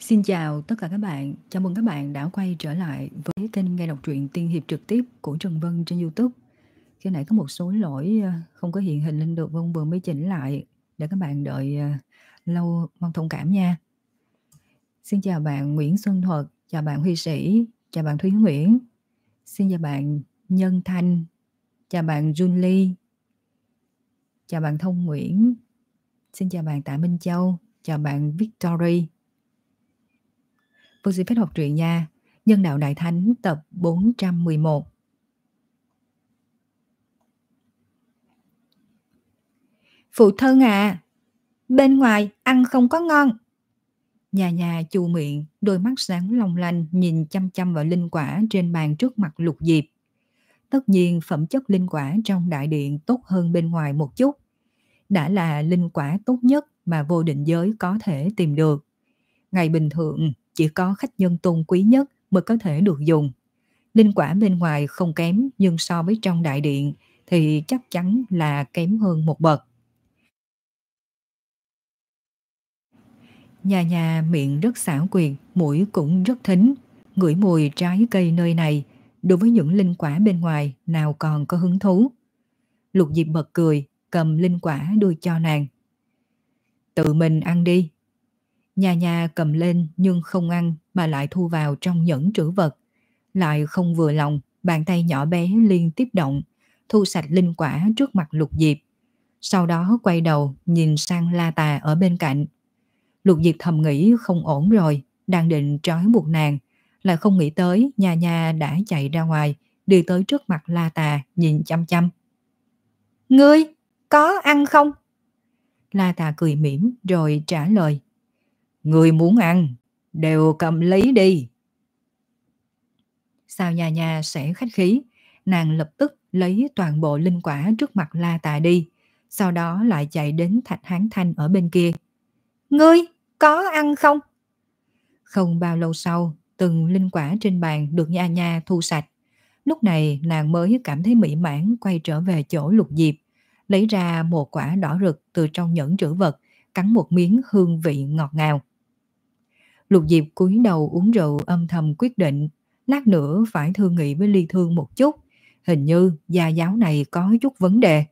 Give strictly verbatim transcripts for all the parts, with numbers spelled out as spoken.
Xin chào tất cả các bạn, chào mừng các bạn đã quay trở lại với kênh nghe đọc truyện tiên hiệp trực tiếp của Trần Vân trên YouTube. Khi nãy có một số lỗi ờ, không có hiện hình lên được, Vân vừa mới chỉnh lại để các bạn đợi ờ, lâu, mong thông cảm nha. Xin chào bạn Nguyễn Xuân Thuật, chào bạn Huy Sĩ, chào bạn Thúy Nguyễn, xin chào bạn Nhân Thanh, chào bạn Jun Ly, chào bạn Thông Nguyễn, xin chào bạn Tạ Minh Châu, chào bạn Victory. Vân xin phép đọc truyện nha. Nhân đạo Đại Thánh tập bốn trăm mười một. Phụ thân à, bên ngoài ăn không có ngon. Nhà nhà chu miệng, đôi mắt sáng long lanh nhìn chăm chăm vào linh quả trên bàn trước mặt Lục Diệp. Tất nhiên phẩm chất linh quả trong đại điện tốt hơn bên ngoài một chút. Đã là linh quả tốt nhất mà vô định giới có thể tìm được. Ngày bình thường chỉ có khách nhân tôn quý nhất mới có thể được dùng. Linh quả bên ngoài không kém, nhưng so với trong đại điện thì chắc chắn là kém hơn một bậc. Nhà nhà miệng rất xảo quyệt, mũi cũng rất thính, ngửi mùi trái cây nơi này, đối với những linh quả bên ngoài nào còn có hứng thú. Lục Diệp bật cười, cầm linh quả đưa cho nàng. Tự mình ăn đi. Nhà nhà cầm lên nhưng không ăn mà lại thu vào trong nhẫn trữ vật. Lại không vừa lòng, bàn tay nhỏ bé liên tiếp động, thu sạch linh quả trước mặt Lục Diệp. Sau đó quay đầu nhìn sang La Tà ở bên cạnh. Lục Diệp thầm nghĩ không ổn rồi, đang định trói buộc nàng, lại không nghĩ tới nhà nhà đã chạy ra ngoài, đi tới trước mặt La Tà nhìn chăm chăm. Ngươi, có ăn không? La Tà cười mỉm rồi trả lời. Ngươi muốn ăn, đều cầm lấy đi. Sao nhà nhà sẽ khách khí, nàng lập tức lấy toàn bộ linh quả trước mặt La Tà đi, sau đó lại chạy đến Thạch Hán Thanh ở bên kia. Ngươi, có ăn không? Không bao lâu sau, từng linh quả trên bàn được nha nha thu sạch. Lúc này nàng mới cảm thấy mỹ mãn quay trở về chỗ Lục Diệp, lấy ra một quả đỏ rực từ trong nhẫn trữ vật, cắn một miếng hương vị ngọt ngào. Lục Diệp cúi đầu uống rượu âm thầm quyết định, lát nữa phải thương nghị với Ly Thương một chút, hình như gia giáo này có chút vấn đề.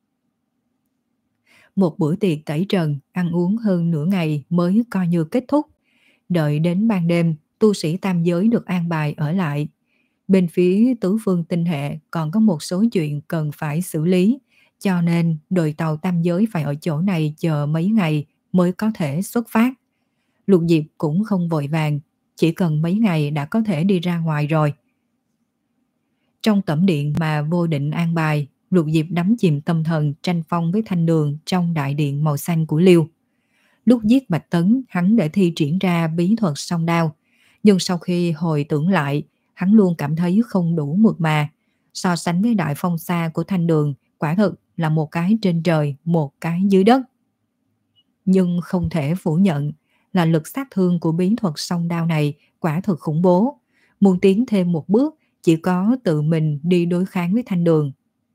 Một bữa tiệc tẩy trần, ăn uống hơn nửa ngày mới coi như kết thúc. Đợi đến ban đêm, tu sĩ tam giới được an bài ở lại. Bên phía tứ phương tinh hệ còn có một số chuyện cần phải xử lý, cho nên đội tàu tam giới phải ở chỗ này chờ mấy ngày mới có thể xuất phát. Lục Diệp cũng không vội vàng, chỉ cần mấy ngày đã có thể đi ra ngoài rồi. Trong tẩm điện mà vô định an bài, Lục Diệp đắm chìm tâm thần tranh phong với Thanh Đường trong đại điện màu xanh của Liêu. Lúc giết Bạch Tấn, hắn đã thi triển ra bí thuật song đao, nhưng sau khi hồi tưởng lại, hắn luôn cảm thấy không đủ mượt mà. So sánh với đại phong xa của Thanh Đường, quả thực là một cái trên trời, một cái dưới đất. Nhưng không thể phủ nhận là lực sát thương của bí thuật song đao này quả thực khủng bố. Muốn tiến thêm một bước, chỉ có tự mình đi đối kháng với Thanh Đường.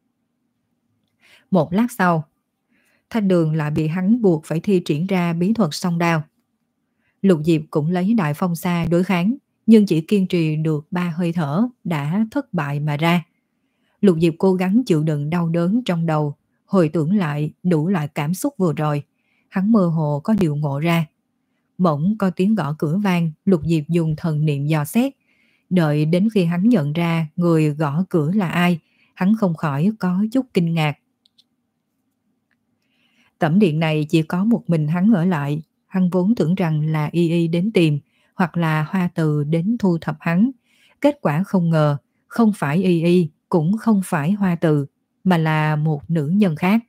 Một lát sau, Thanh Đường lại bị hắn buộc phải thi triển ra bí thuật song đao. Lục Diệp cũng lấy đại phong xa đối kháng, nhưng chỉ kiên trì được ba hơi thở đã thất bại mà ra. Lục Diệp cố gắng chịu đựng đau đớn trong đầu, hồi tưởng lại đủ loại cảm xúc vừa rồi. Hắn mơ hồ có điều ngộ ra. Bỗng có tiếng gõ cửa vang, Lục Diệp dùng thần niệm dò xét. Đợi đến khi hắn nhận ra người gõ cửa là ai, hắn không khỏi có chút kinh ngạc. Tẩm điện này chỉ có một mình hắn ở lại, hắn vốn tưởng rằng là Y Y đến tìm, hoặc là Hoa Từ đến thu thập hắn. Kết quả không ngờ, không phải Y Y, cũng không phải Hoa Từ, mà là một nữ nhân khác.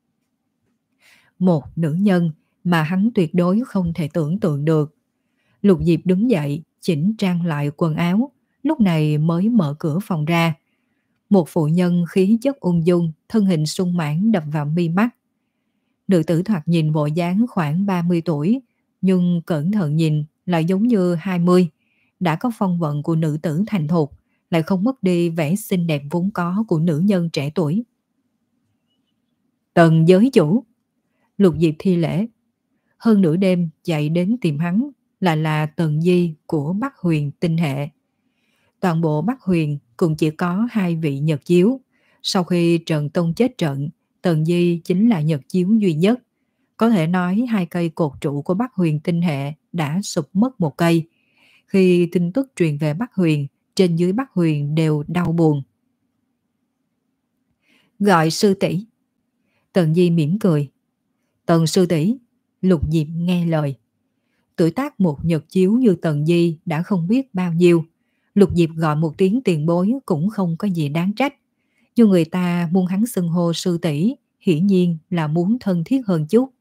Một nữ nhân mà hắn tuyệt đối không thể tưởng tượng được. Lục Diệp đứng dậy, chỉnh trang lại quần áo, lúc này mới mở cửa phòng ra. Một phụ nhân khí chất ung dung, thân hình sung mãn đập vào mi mắt. Nữ tử thoạt nhìn bộ dáng khoảng ba mươi tuổi, nhưng cẩn thận nhìn lại giống như hai mươi. Đã có phong vận của nữ tử thành thục, lại không mất đi vẻ xinh đẹp vốn có của nữ nhân trẻ tuổi. Tần giới chủ. Lục Diệp thi lễ. Hơn nửa đêm chạy đến tìm hắn, lại là Tần Di của Bắc Huyền tinh hệ. Toàn bộ Bắc Huyền cũng chỉ có hai vị Nhật Chiếu. Sau khi Trần Tông chết trận, Tần Di chính là Nhật Chiếu duy nhất. Có thể nói hai cây cột trụ của Bắc Huyền tinh hệ đã sụp mất một cây. Khi tin tức truyền về Bắc Huyền, trên dưới Bắc Huyền đều đau buồn. Gọi sư tỷ. Tần Di mỉm cười. Tần sư tỷ. Lục Diệp nghe lời. Tuổi tác một Nhật Chiếu như Tần Di đã không biết bao nhiêu. Lục Diệp gọi một tiếng tiền bối cũng không có gì đáng trách. Nhưng người ta muốn hắn xưng hô sư tỷ, hiển nhiên là muốn thân thiết hơn chút.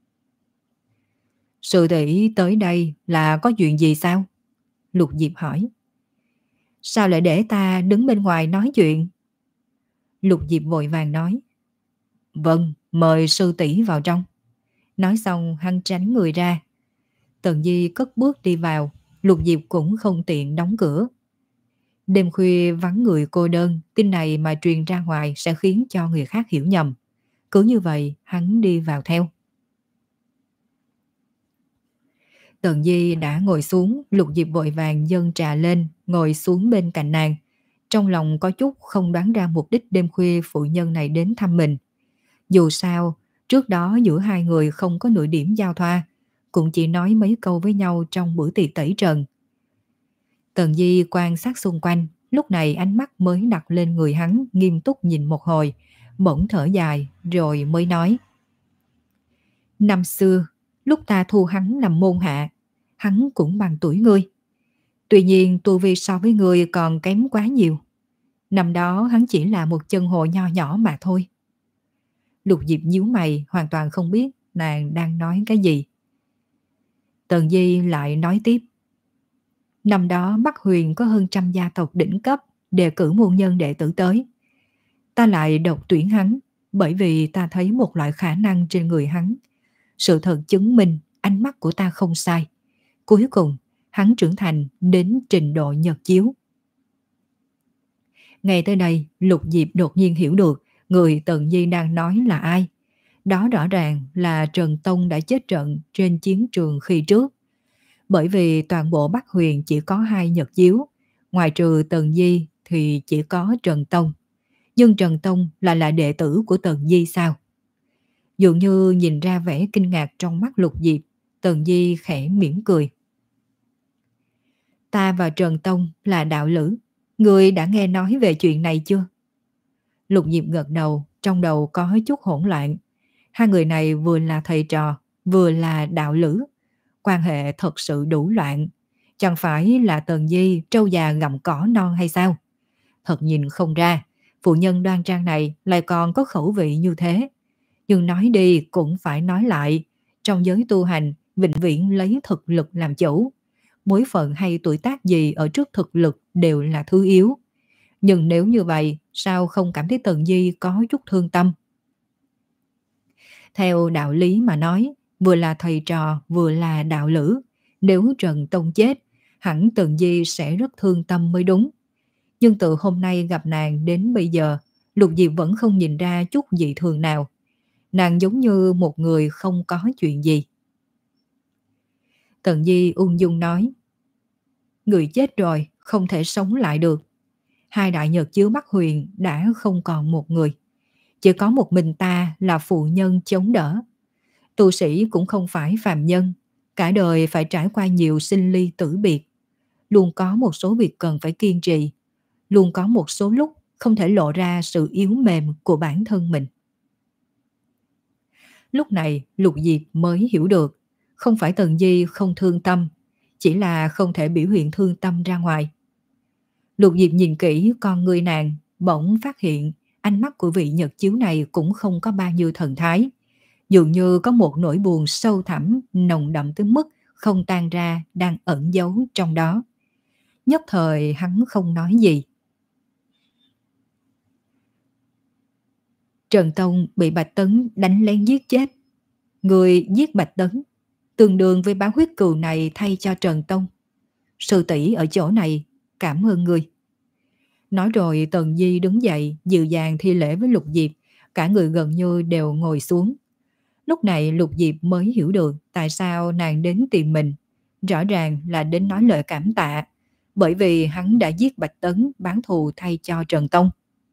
Sư tỷ tới đây là có chuyện gì sao? Lục Diệp hỏi. Sao lại để ta đứng bên ngoài nói chuyện? Lục Diệp vội vàng nói. Vâng, mời sư tỷ vào trong. Nói xong hắn tránh người ra. Tần Di cất bước đi vào, Lục Diệp cũng không tiện đóng cửa. Đêm khuya vắng người cô đơn, tin này mà truyền ra ngoài sẽ khiến cho người khác hiểu nhầm. Cứ như vậy, hắn đi vào theo. Tần Di đã ngồi xuống, Lục Diệp vội vàng dâng trà lên, ngồi xuống bên cạnh nàng. Trong lòng có chút không đoán ra mục đích đêm khuya phụ nhân này đến thăm mình. Dù sao, trước đó giữa hai người không có nửa điểm giao thoa, cũng chỉ nói mấy câu với nhau trong bữa tiệc tẩy trần. Tần Di quan sát xung quanh, lúc này ánh mắt mới đặt lên người hắn, nghiêm túc nhìn một hồi, bỗng thở dài rồi mới nói. Năm xưa, lúc ta thu hắn làm môn hạ, hắn cũng bằng tuổi ngươi. Tuy nhiên tu vi so với ngươi còn kém quá nhiều. Năm đó hắn chỉ là một chân hồ nho nhỏ mà thôi. Lục Diệp nhíu mày, hoàn toàn không biết nàng đang nói cái gì. Tần Di lại nói tiếp. Năm đó Bắc Huyền có hơn trăm gia tộc đỉnh cấp đề cử môn nhân đệ tử tới. Ta lại độc tuyển hắn bởi vì ta thấy một loại khả năng trên người hắn. Sự thật chứng minh ánh mắt của ta không sai. Cuối cùng hắn trưởng thành đến trình độ Nhật Chiếu. Ngay tới đây, Lục Diệp đột nhiên hiểu được người Tần Di đang nói là ai. Đó rõ ràng là Trần Tông đã chết trận trên chiến trường khi trước. Bởi vì toàn bộ Bắc Huyền chỉ có hai Nhật Chiếu, ngoài trừ Tần Di thì chỉ có Trần Tông. Nhưng Trần Tông lại là đệ tử của Tần Di sao? Dường như nhìn ra vẻ kinh ngạc trong mắt Lục Diệp, Tần Di khẽ mỉm cười. Ta và Trần Tông là đạo lữ, ngươi đã nghe nói về chuyện này chưa? Lục Diệp gật đầu, trong đầu có chút hỗn loạn. Hai người này vừa là thầy trò, vừa là đạo lữ. Quan hệ thật sự đủ loạn. Chẳng phải là Tần Di trâu già gặm cỏ non hay sao? Thật nhìn không ra, phụ nhân đoan trang này lại còn có khẩu vị như thế. Nhưng nói đi cũng phải nói lại. Trong giới tu hành, vĩnh viễn lấy thực lực làm chủ. Bối phận hay tuổi tác gì ở trước thực lực đều là thứ yếu. Nhưng nếu như vậy, sao không cảm thấy Tần Di có chút thương tâm? Theo đạo lý mà nói, vừa là thầy trò vừa là đạo lữ. Nếu Trần Tông chết, hẳn Tần Di sẽ rất thương tâm mới đúng. Nhưng từ hôm nay gặp nàng đến bây giờ, Lục Diệp vẫn không nhìn ra chút dị thường nào. Nàng giống như một người không có chuyện gì. Tần Di ung dung nói. Người chết rồi, không thể sống lại được. Hai đại Nhật Chiếu Bắc Huyền đã không còn một người. Chỉ có một mình ta là phụ nhân chống đỡ. Tu sĩ cũng không phải phàm nhân. Cả đời phải trải qua nhiều sinh ly tử biệt. Luôn có một số việc cần phải kiên trì. Luôn có một số lúc không thể lộ ra sự yếu mềm của bản thân mình. Lúc này Lục Diệp mới hiểu được. Không phải Tần Di không thương tâm, chỉ là không thể biểu hiện thương tâm ra ngoài. Lục Diệp nhìn kỹ con người nàng, bỗng phát hiện ánh mắt của vị Nhật Chiếu này cũng không có bao nhiêu thần thái. Dường như có một nỗi buồn sâu thẳm, nồng đậm tới mức không tan ra đang ẩn giấu trong đó. Nhất thời hắn không nói gì. Trần Tông bị Bạch Tấn đánh lén giết chết. Người giết Bạch Tấn tương đương với báo huyết cừu này thay cho Trần Tông. Sư tỷ ở chỗ này, cảm ơn người. Nói rồi Tần Di đứng dậy, dịu dàng thi lễ với Lục Diệp, cả người gần như đều ngồi xuống. Lúc này Lục Diệp mới hiểu được tại sao nàng đến tìm mình. rõ ràng là đến nói lời cảm tạ, bởi vì hắn đã giết Bạch Tấn báo thù thay cho Trần Tông.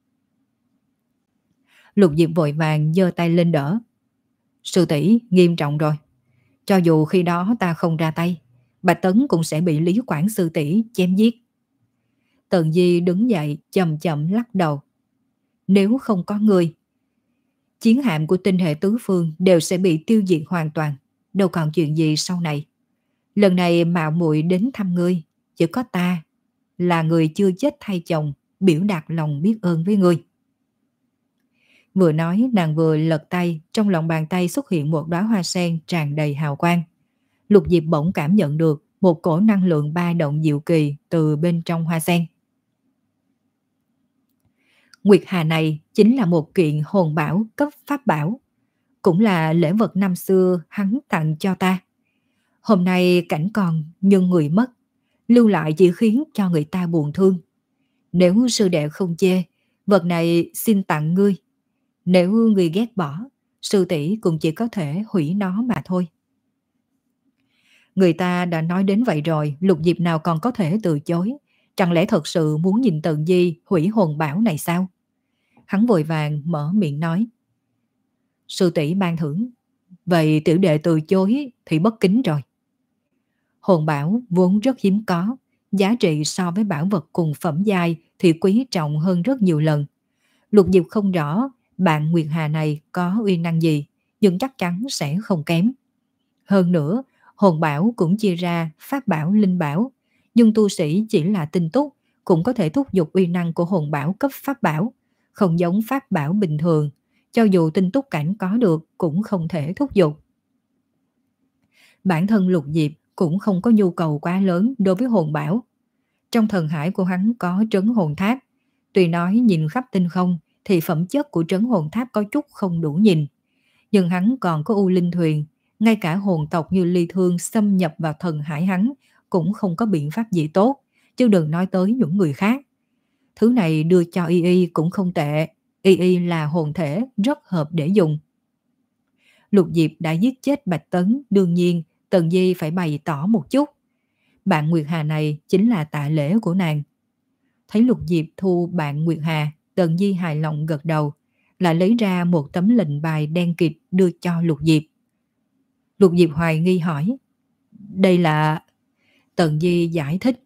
Lục Diệp vội vàng giơ tay lên đỡ. Sư tỷ, nghiêm trọng rồi. Cho dù khi đó ta không ra tay, Bạch Tấn cũng sẽ bị Lý Quảng sư tỷ chém giết. Tần Di đứng dậy chậm chậm lắc đầu. Nếu không có ngươi, chiến hạm của tinh hệ tứ phương đều sẽ bị tiêu diệt hoàn toàn, đâu còn chuyện gì sau này. Lần này mạo muội đến thăm ngươi, chỉ có ta là người chưa chết thay chồng, biểu đạt lòng biết ơn với ngươi. Vừa nói nàng vừa lật tay, trong lòng bàn tay xuất hiện một đóa hoa sen tràn đầy hào quang. Lục Diệp bỗng cảm nhận được một cổ năng lượng ba động diệu kỳ từ bên trong hoa sen. Nguyệt Hà này chính là một kiện hồn bảo cấp pháp bảo, cũng là lễ vật năm xưa hắn tặng cho ta. Hôm nay cảnh còn nhưng người mất, lưu lại chỉ khiến cho người ta buồn thương. Nếu sư đệ không chê, vật này xin tặng ngươi. Nếu ngươi ghét bỏ, sư tỷ cũng chỉ có thể hủy nó mà thôi. Người ta đã nói đến vậy rồi, Lục Diệp nào còn có thể từ chối. Chẳng lẽ thật sự muốn nhìn Tần Di hủy hồn bảo này sao? Hắn vội vàng mở miệng nói. Sư tỷ ban thưởng, vậy tiểu đệ từ chối thì bất kính rồi. Hồn bảo vốn rất hiếm có, giá trị so với bảo vật cùng phẩm giai thì quý trọng hơn rất nhiều lần. Lục Diệp không rõ bạn Nguyệt Hà này có uy năng gì, nhưng chắc chắn sẽ không kém. Hơn nữa, hồn bảo cũng chia ra pháp bảo, linh bảo, nhưng tu sĩ chỉ là tinh túc cũng có thể thúc giục uy năng của hồn bảo cấp pháp bảo, không giống pháp bảo bình thường, cho dù tinh túc cảnh có được cũng không thể thúc giục. Bản thân Lục Diệp cũng không có nhu cầu quá lớn đối với hồn bảo. Trong thần hải của hắn có trấn hồn tháp, tuy nói nhìn khắp tinh không thì phẩm chất của trấn hồn tháp có chút không đủ nhìn, nhưng hắn còn có U Linh Thuyền, ngay cả hồn tộc như Ly Thương xâm nhập vào thần hải hắn cũng không có biện pháp gì tốt, chứ đừng nói tới những người khác. Thứ này đưa cho Y Y cũng không tệ, Y Y là hồn thể rất hợp để dùng. Lục Diệp đã giết chết Bạch Tấn, đương nhiên Tần Di phải bày tỏ một chút. Bạn Nguyệt Hà này chính là tạ lễ của nàng. Thấy Lục Diệp thu bạn Nguyệt Hà, Tần Di hài lòng gật đầu, lại lấy ra một tấm lệnh bài đen kịt đưa cho Lục Diệp. Lục Diệp hoài nghi hỏi, đây là... Tần Di giải thích.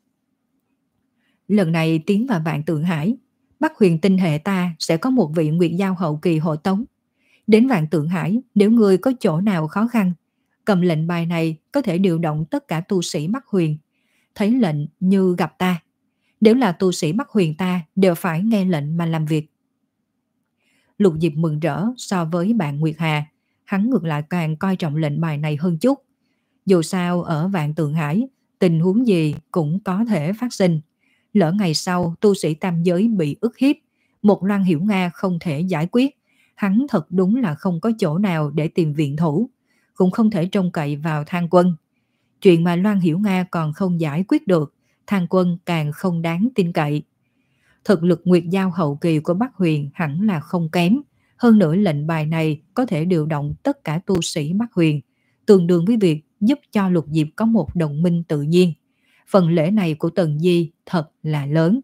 Lần này tiến vào Vạn Tượng Hải, Bắc Huyền tinh hệ ta sẽ có một vị Nguyệt Giao hậu kỳ hộ tống. Đến Vạn Tượng Hải, nếu ngươi có chỗ nào khó khăn, cầm lệnh bài này có thể điều động tất cả tu sĩ Bắc Huyền. Thấy lệnh như gặp ta. Nếu là tu sĩ Bắc Huyền ta đều phải nghe lệnh mà làm việc. Lục Diệp mừng rỡ so với bạn Nguyệt Hà, hắn ngược lại càng coi trọng lệnh bài này hơn chút. Dù sao ở Vạn Tượng Hải, tình huống gì cũng có thể phát sinh. Lỡ ngày sau tu sĩ tam giới bị ức hiếp, một Loan Hiểu Nga không thể giải quyết, hắn thật đúng là không có chỗ nào để tìm viện thủ, cũng không thể trông cậy vào Thang Quân. Chuyện mà Loan Hiểu Nga còn không giải quyết được, Thang Quân càng không đáng tin cậy. Thực lực Nguyệt Giao hậu kỳ của Bắc Huyền hẳn là không kém, hơn nữa lệnh bài này có thể điều động tất cả tu sĩ Bắc Huyền, tương đương với việc giúp cho Lục Diệp có một đồng minh tự nhiên. Phần lễ này của Tần Di thật là lớn.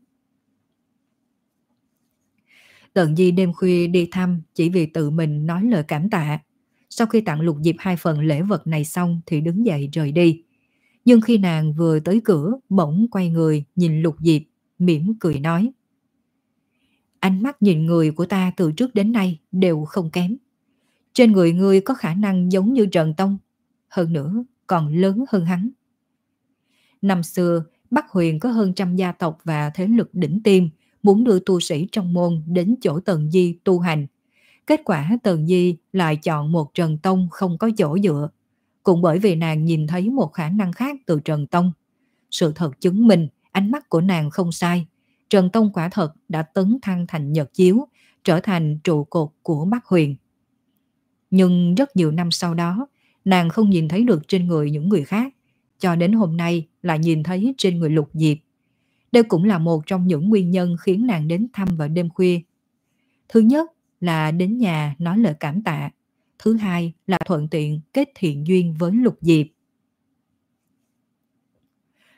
Tần Di đêm khuya đi thăm chỉ vì tự mình nói lời cảm tạ. Sau khi tặng Lục Diệp hai phần lễ vật này xong thì đứng dậy rời đi. Nhưng khi nàng vừa tới cửa, bỗng quay người nhìn Lục Diệp, mỉm cười nói. Ánh mắt nhìn người của ta từ trước đến nay đều không kém. Trên người ngươi có khả năng giống như Trần Tông, hơn nữa còn lớn hơn hắn. Năm xưa, Bắc Huyền có hơn trăm gia tộc và thế lực đỉnh tiêm muốn đưa tu sĩ trong môn đến chỗ Tần Di tu hành. Kết quả Tần Di lại chọn một Trần Tông không có chỗ dựa, cũng bởi vì nàng nhìn thấy một khả năng khác từ Trần Tông. Sự thật chứng minh ánh mắt của nàng không sai. Trần Tông quả thật đã tấn thăng thành Nhật Chiếu, trở thành trụ cột của Bắc Huyền. Nhưng rất nhiều năm sau đó, nàng không nhìn thấy được trên người những người khác, cho đến hôm nay lại nhìn thấy trên người Lục Diệp. Đây cũng là một trong những nguyên nhân khiến nàng đến thăm vào đêm khuya. Thứ nhất là đến nhà nói lời cảm tạ. Thứ hai là thuận tiện kết thiện duyên với Lục Diệp.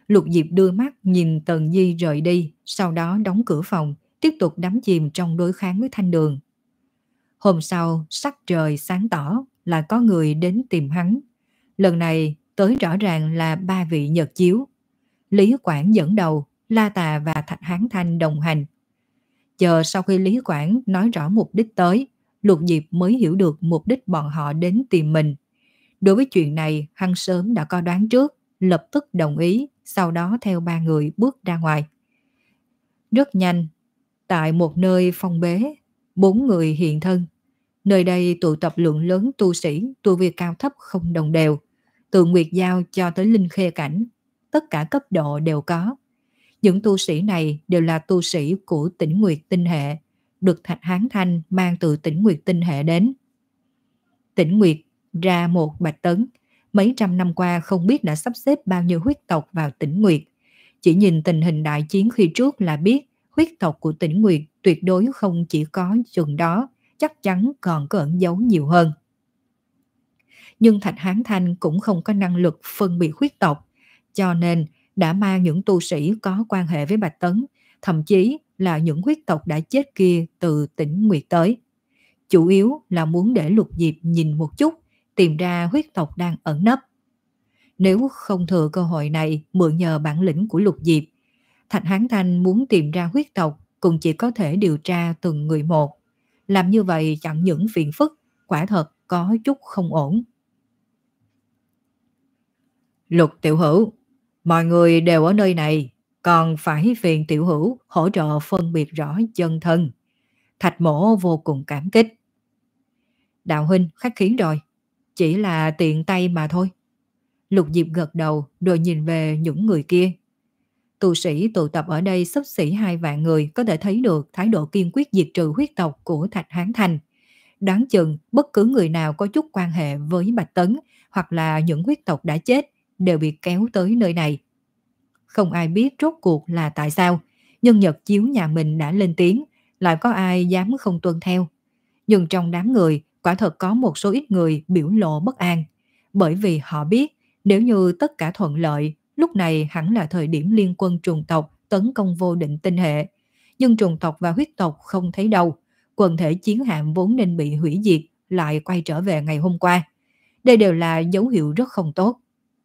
Lục Diệp đưa mắt nhìn Tần Di rời đi, sau đó đóng cửa phòng, tiếp tục đắm chìm trong đối kháng với Thanh Đường. Hôm sau, sắc trời sáng tỏ là có người đến tìm hắn. Lần này tới rõ ràng là ba vị Nhật Chiếu. Lý Quảng dẫn đầu, La Tà và Thạch Hán Thanh đồng hành. Chờ sau khi Lý Quảng nói rõ mục đích tới, Lục Diệp mới hiểu được mục đích bọn họ đến tìm mình. Đối với chuyện này, hắn sớm đã có đoán trước, lập tức đồng ý, sau đó theo ba người bước ra ngoài. Rất nhanh, tại một nơi phong bế, bốn người hiện thân. Nơi đây tụ tập lượng lớn tu sĩ, tu vi cao thấp không đồng đều, từ Nguyệt Giao cho tới Linh Khê Cảnh, tất cả cấp độ đều có. Những tu sĩ này đều là tu sĩ của Tỉnh Nguyệt Tinh Hệ, được Thạch Hán Thanh mang từ Tỉnh Nguyệt Tinh Hệ đến. Tỉnh Nguyệt ra một bạch tấn, mấy trăm năm qua không biết đã sắp xếp bao nhiêu huyết tộc vào Tỉnh Nguyệt. Chỉ nhìn tình hình đại chiến khi trước là biết huyết tộc của Tỉnh Nguyệt tuyệt đối không chỉ có chừng đó, chắc chắn còn có ẩn giấu nhiều hơn. Nhưng Thạch Hán Thanh cũng không có năng lực phân biệt huyết tộc, cho nên đã mang những tu sĩ có quan hệ với Bạch Tấn, thậm chí là những huyết tộc đã chết kia từ Tỉnh Nguyệt tới. Chủ yếu là muốn để Lục Diệp nhìn một chút, tìm ra huyết tộc đang ẩn nấp. Nếu không thừa cơ hội này mượn nhờ bản lĩnh của Lục Diệp, Thạch Hán Thanh muốn tìm ra huyết tộc cũng chỉ có thể điều tra từng người một. Làm như vậy chẳng những phiền phức, quả thật có chút không ổn. Lục tiểu hữu, mọi người đều ở nơi này, còn phải phiền tiểu hữu hỗ trợ phân biệt rõ chân thân. Thạch mổ vô cùng cảm kích. Đạo huynh khách khí rồi, chỉ là tiện tay mà thôi. Lục Diệp gật đầu rồi nhìn về những người kia. Tu sĩ tụ tập ở đây xấp xỉ hai vạn người, có thể thấy được thái độ kiên quyết diệt trừ huyết tộc của Thạch Hán Thanh. Đoán chừng bất cứ người nào có chút quan hệ với Bạch Tấn hoặc là những huyết tộc đã chết đều bị kéo tới nơi này. Không ai biết rốt cuộc là tại sao, nhưng Nhật Chiếu nhà mình đã lên tiếng, lại có ai dám không tuân theo. Nhưng trong đám người, quả thật có một số ít người biểu lộ bất an, bởi vì họ biết nếu như tất cả thuận lợi, lúc này hẳn là thời điểm liên quân trùng tộc tấn công vô định tinh hệ. Nhưng trùng tộc và huyết tộc không thấy đâu, quần thể chiến hạm vốn nên bị hủy diệt lại quay trở về ngày hôm qua. Đây đều là dấu hiệu rất không tốt.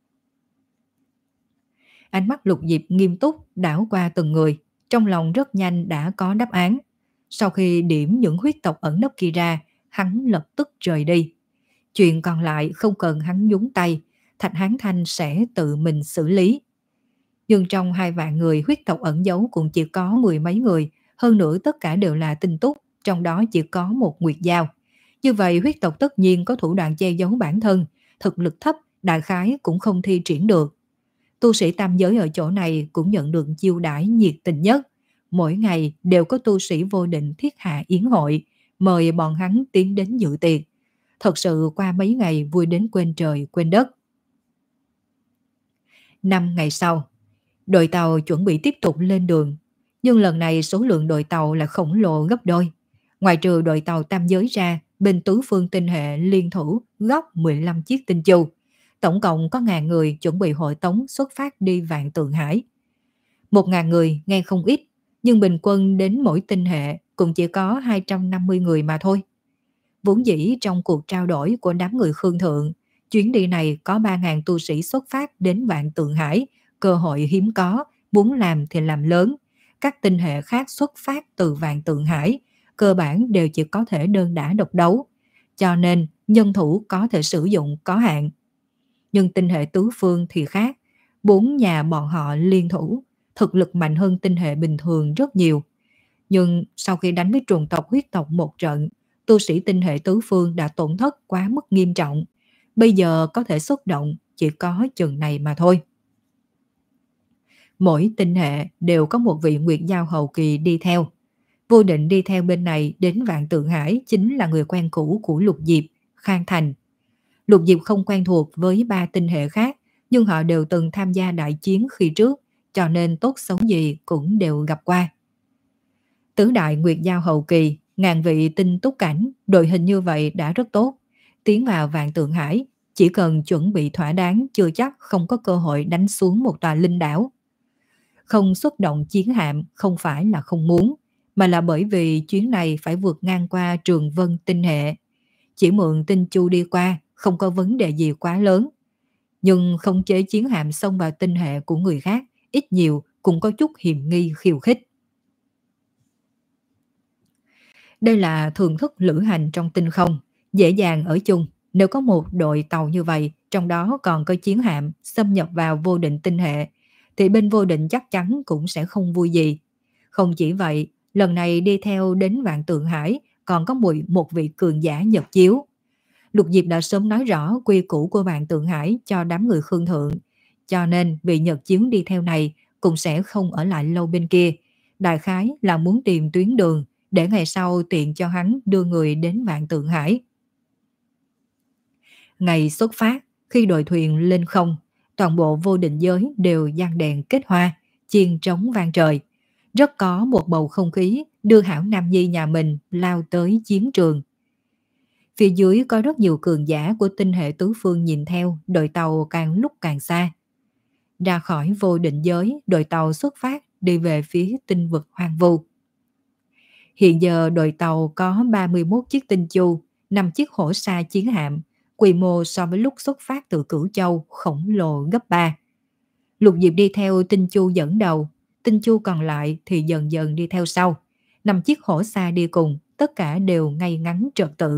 Ánh mắt Lục Diệp nghiêm túc đảo qua từng người, trong lòng rất nhanh đã có đáp án. Sau khi điểm những huyết tộc ẩn nấp kia ra, hắn lập tức rời đi. Chuyện còn lại không cần hắn nhúng tay, Thạch Hán Thanh sẽ tự mình xử lý. Nhưng trong hai vạn người huyết tộc ẩn giấu cũng chỉ có mười mấy người, hơn nữa tất cả đều là tinh túc, trong đó chỉ có một Nguyệt Giao. Như vậy huyết tộc tất nhiên có thủ đoạn che giấu bản thân, thực lực thấp, đại khái cũng không thi triển được. Tu sĩ tam giới ở chỗ này cũng nhận được chiêu đãi nhiệt tình nhất. Mỗi ngày đều có tu sĩ vô định thiết hạ yến hội, mời bọn hắn tiến đến dự tiệc. Thật sự qua mấy ngày vui đến quên trời quên đất. Năm ngày sau, đội tàu chuẩn bị tiếp tục lên đường. Nhưng lần này số lượng đội tàu là khổng lồ gấp đôi. Ngoài trừ đội tàu tam giới ra, bên tứ phương tinh hệ liên thủ góp mười lăm chiếc tinh chu. Tổng cộng có ngàn người chuẩn bị hội tống xuất phát đi Vạn Tượng Hải. Một ngàn người nghe không ít, nhưng bình quân đến mỗi tinh hệ cũng chỉ có hai trăm năm mươi người mà thôi. Vốn dĩ trong cuộc trao đổi của đám người Khương Thượng, chuyến đi này có ba ngàn tu sĩ xuất phát đến Vạn Tượng Hải, cơ hội hiếm có, muốn làm thì làm lớn. Các tinh hệ khác xuất phát từ Vạn Tượng Hải, cơ bản đều chỉ có thể đơn đả độc đấu, cho nên nhân thủ có thể sử dụng có hạn. Nhưng tinh hệ tứ phương thì khác, bốn nhà bọn họ liên thủ, thực lực mạnh hơn tinh hệ bình thường rất nhiều. Nhưng sau khi đánh với trùng tộc huyết tộc một trận, tu sĩ tinh hệ tứ phương đã tổn thất quá mức nghiêm trọng. Bây giờ có thể xuất động chỉ có chừng này mà thôi. Mỗi tinh hệ đều có một vị Nguyệt Giao hậu kỳ đi theo. Vô Định đi theo bên này đến Vạn Tượng Hải chính là người quen cũ của Lục Diệp, Khang Thành. Lục Diệp không quen thuộc với ba tinh hệ khác, nhưng họ đều từng tham gia đại chiến khi trước, cho nên tốt xấu gì cũng đều gặp qua. Tứ đại Nguyệt Giao hậu kỳ, ngàn vị tinh túc cảnh, đội hình như vậy đã rất tốt. Tiến vào Vạn Tượng Hải, chỉ cần chuẩn bị thỏa đáng chưa chắc không có cơ hội đánh xuống một tòa linh đảo. Không xuất động chiến hạm không phải là không muốn, mà là bởi vì chuyến này phải vượt ngang qua Trường Vân tinh hệ. Chỉ mượn tinh chu đi qua không có vấn đề gì quá lớn. Nhưng khống chế chiến hạm xông vào tinh hệ của người khác ít nhiều cũng có chút hiềm nghi khiêu khích. Đây là thường thức lữ hành trong tinh không, dễ dàng ở chung. Nếu có một đội tàu như vậy, trong đó còn có chiến hạm xâm nhập vào vô định tinh hệ, thì bên vô định chắc chắn cũng sẽ không vui gì. Không chỉ vậy, lần này đi theo đến Vạn Tượng Hải còn có một, một vị cường giả Nhật Chiếu. Lục Diệp đã sớm nói rõ quy củ của Vạn Tượng Hải cho đám người Khương Thượng, cho nên vị Nhật Chiếu đi theo này cũng sẽ không ở lại lâu bên kia. Đại khái là muốn tìm tuyến đường để ngày sau tiện cho hắn đưa người đến Vạn Tượng Hải. Ngày xuất phát, khi đội thuyền lên không, toàn bộ vô định giới đều giăng đèn kết hoa, chiên trống vang trời. Rất có một bầu không khí đưa hảo nam nhi nhà mình lao tới chiến trường. Phía dưới có rất nhiều cường giả của tinh hệ tứ phương nhìn theo, đội tàu càng lúc càng xa. Ra khỏi vô định giới, đội tàu xuất phát đi về phía tinh vực hoang vu. Hiện giờ đội tàu có ba mươi mốt chiếc tinh chu, năm chiếc hổ sa chiến hạm, quy mô so với lúc xuất phát từ Cửu Châu khổng lồ gấp ba. Lục Diệp đi theo tinh chu dẫn đầu, tinh chu còn lại thì dần dần đi theo sau. Năm chiếc hổ sa đi cùng, tất cả đều ngay ngắn trật tự.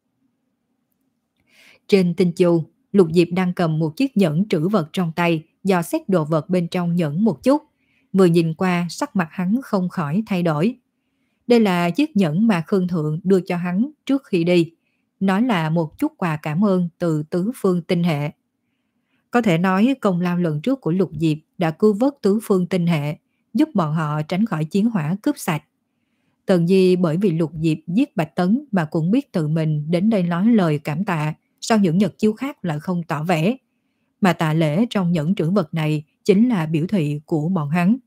Trên tinh chu, Lục Diệp đang cầm một chiếc nhẫn trữ vật trong tay, dò xét đồ vật bên trong nhẫn một chút. Vừa nhìn qua, sắc mặt hắn không khỏi thay đổi. Đây là chiếc nhẫn mà Khương Thượng đưa cho hắn trước khi đi. Nói là một chút quà cảm ơn từ tứ phương tinh hệ. Có thể nói công lao lần trước của Lục Diệp đã cứu vớt tứ phương tinh hệ, giúp bọn họ tránh khỏi chiến hỏa cướp sạch. Tần Di bởi vì Lục Diệp giết Bạch Tấn mà cũng biết tự mình đến đây nói lời cảm tạ, sao những nhật chiếu khác lại không tỏ vẻ. Mà tạ lễ trong nhẫn trữ vật này chính là biểu thị của bọn hắn.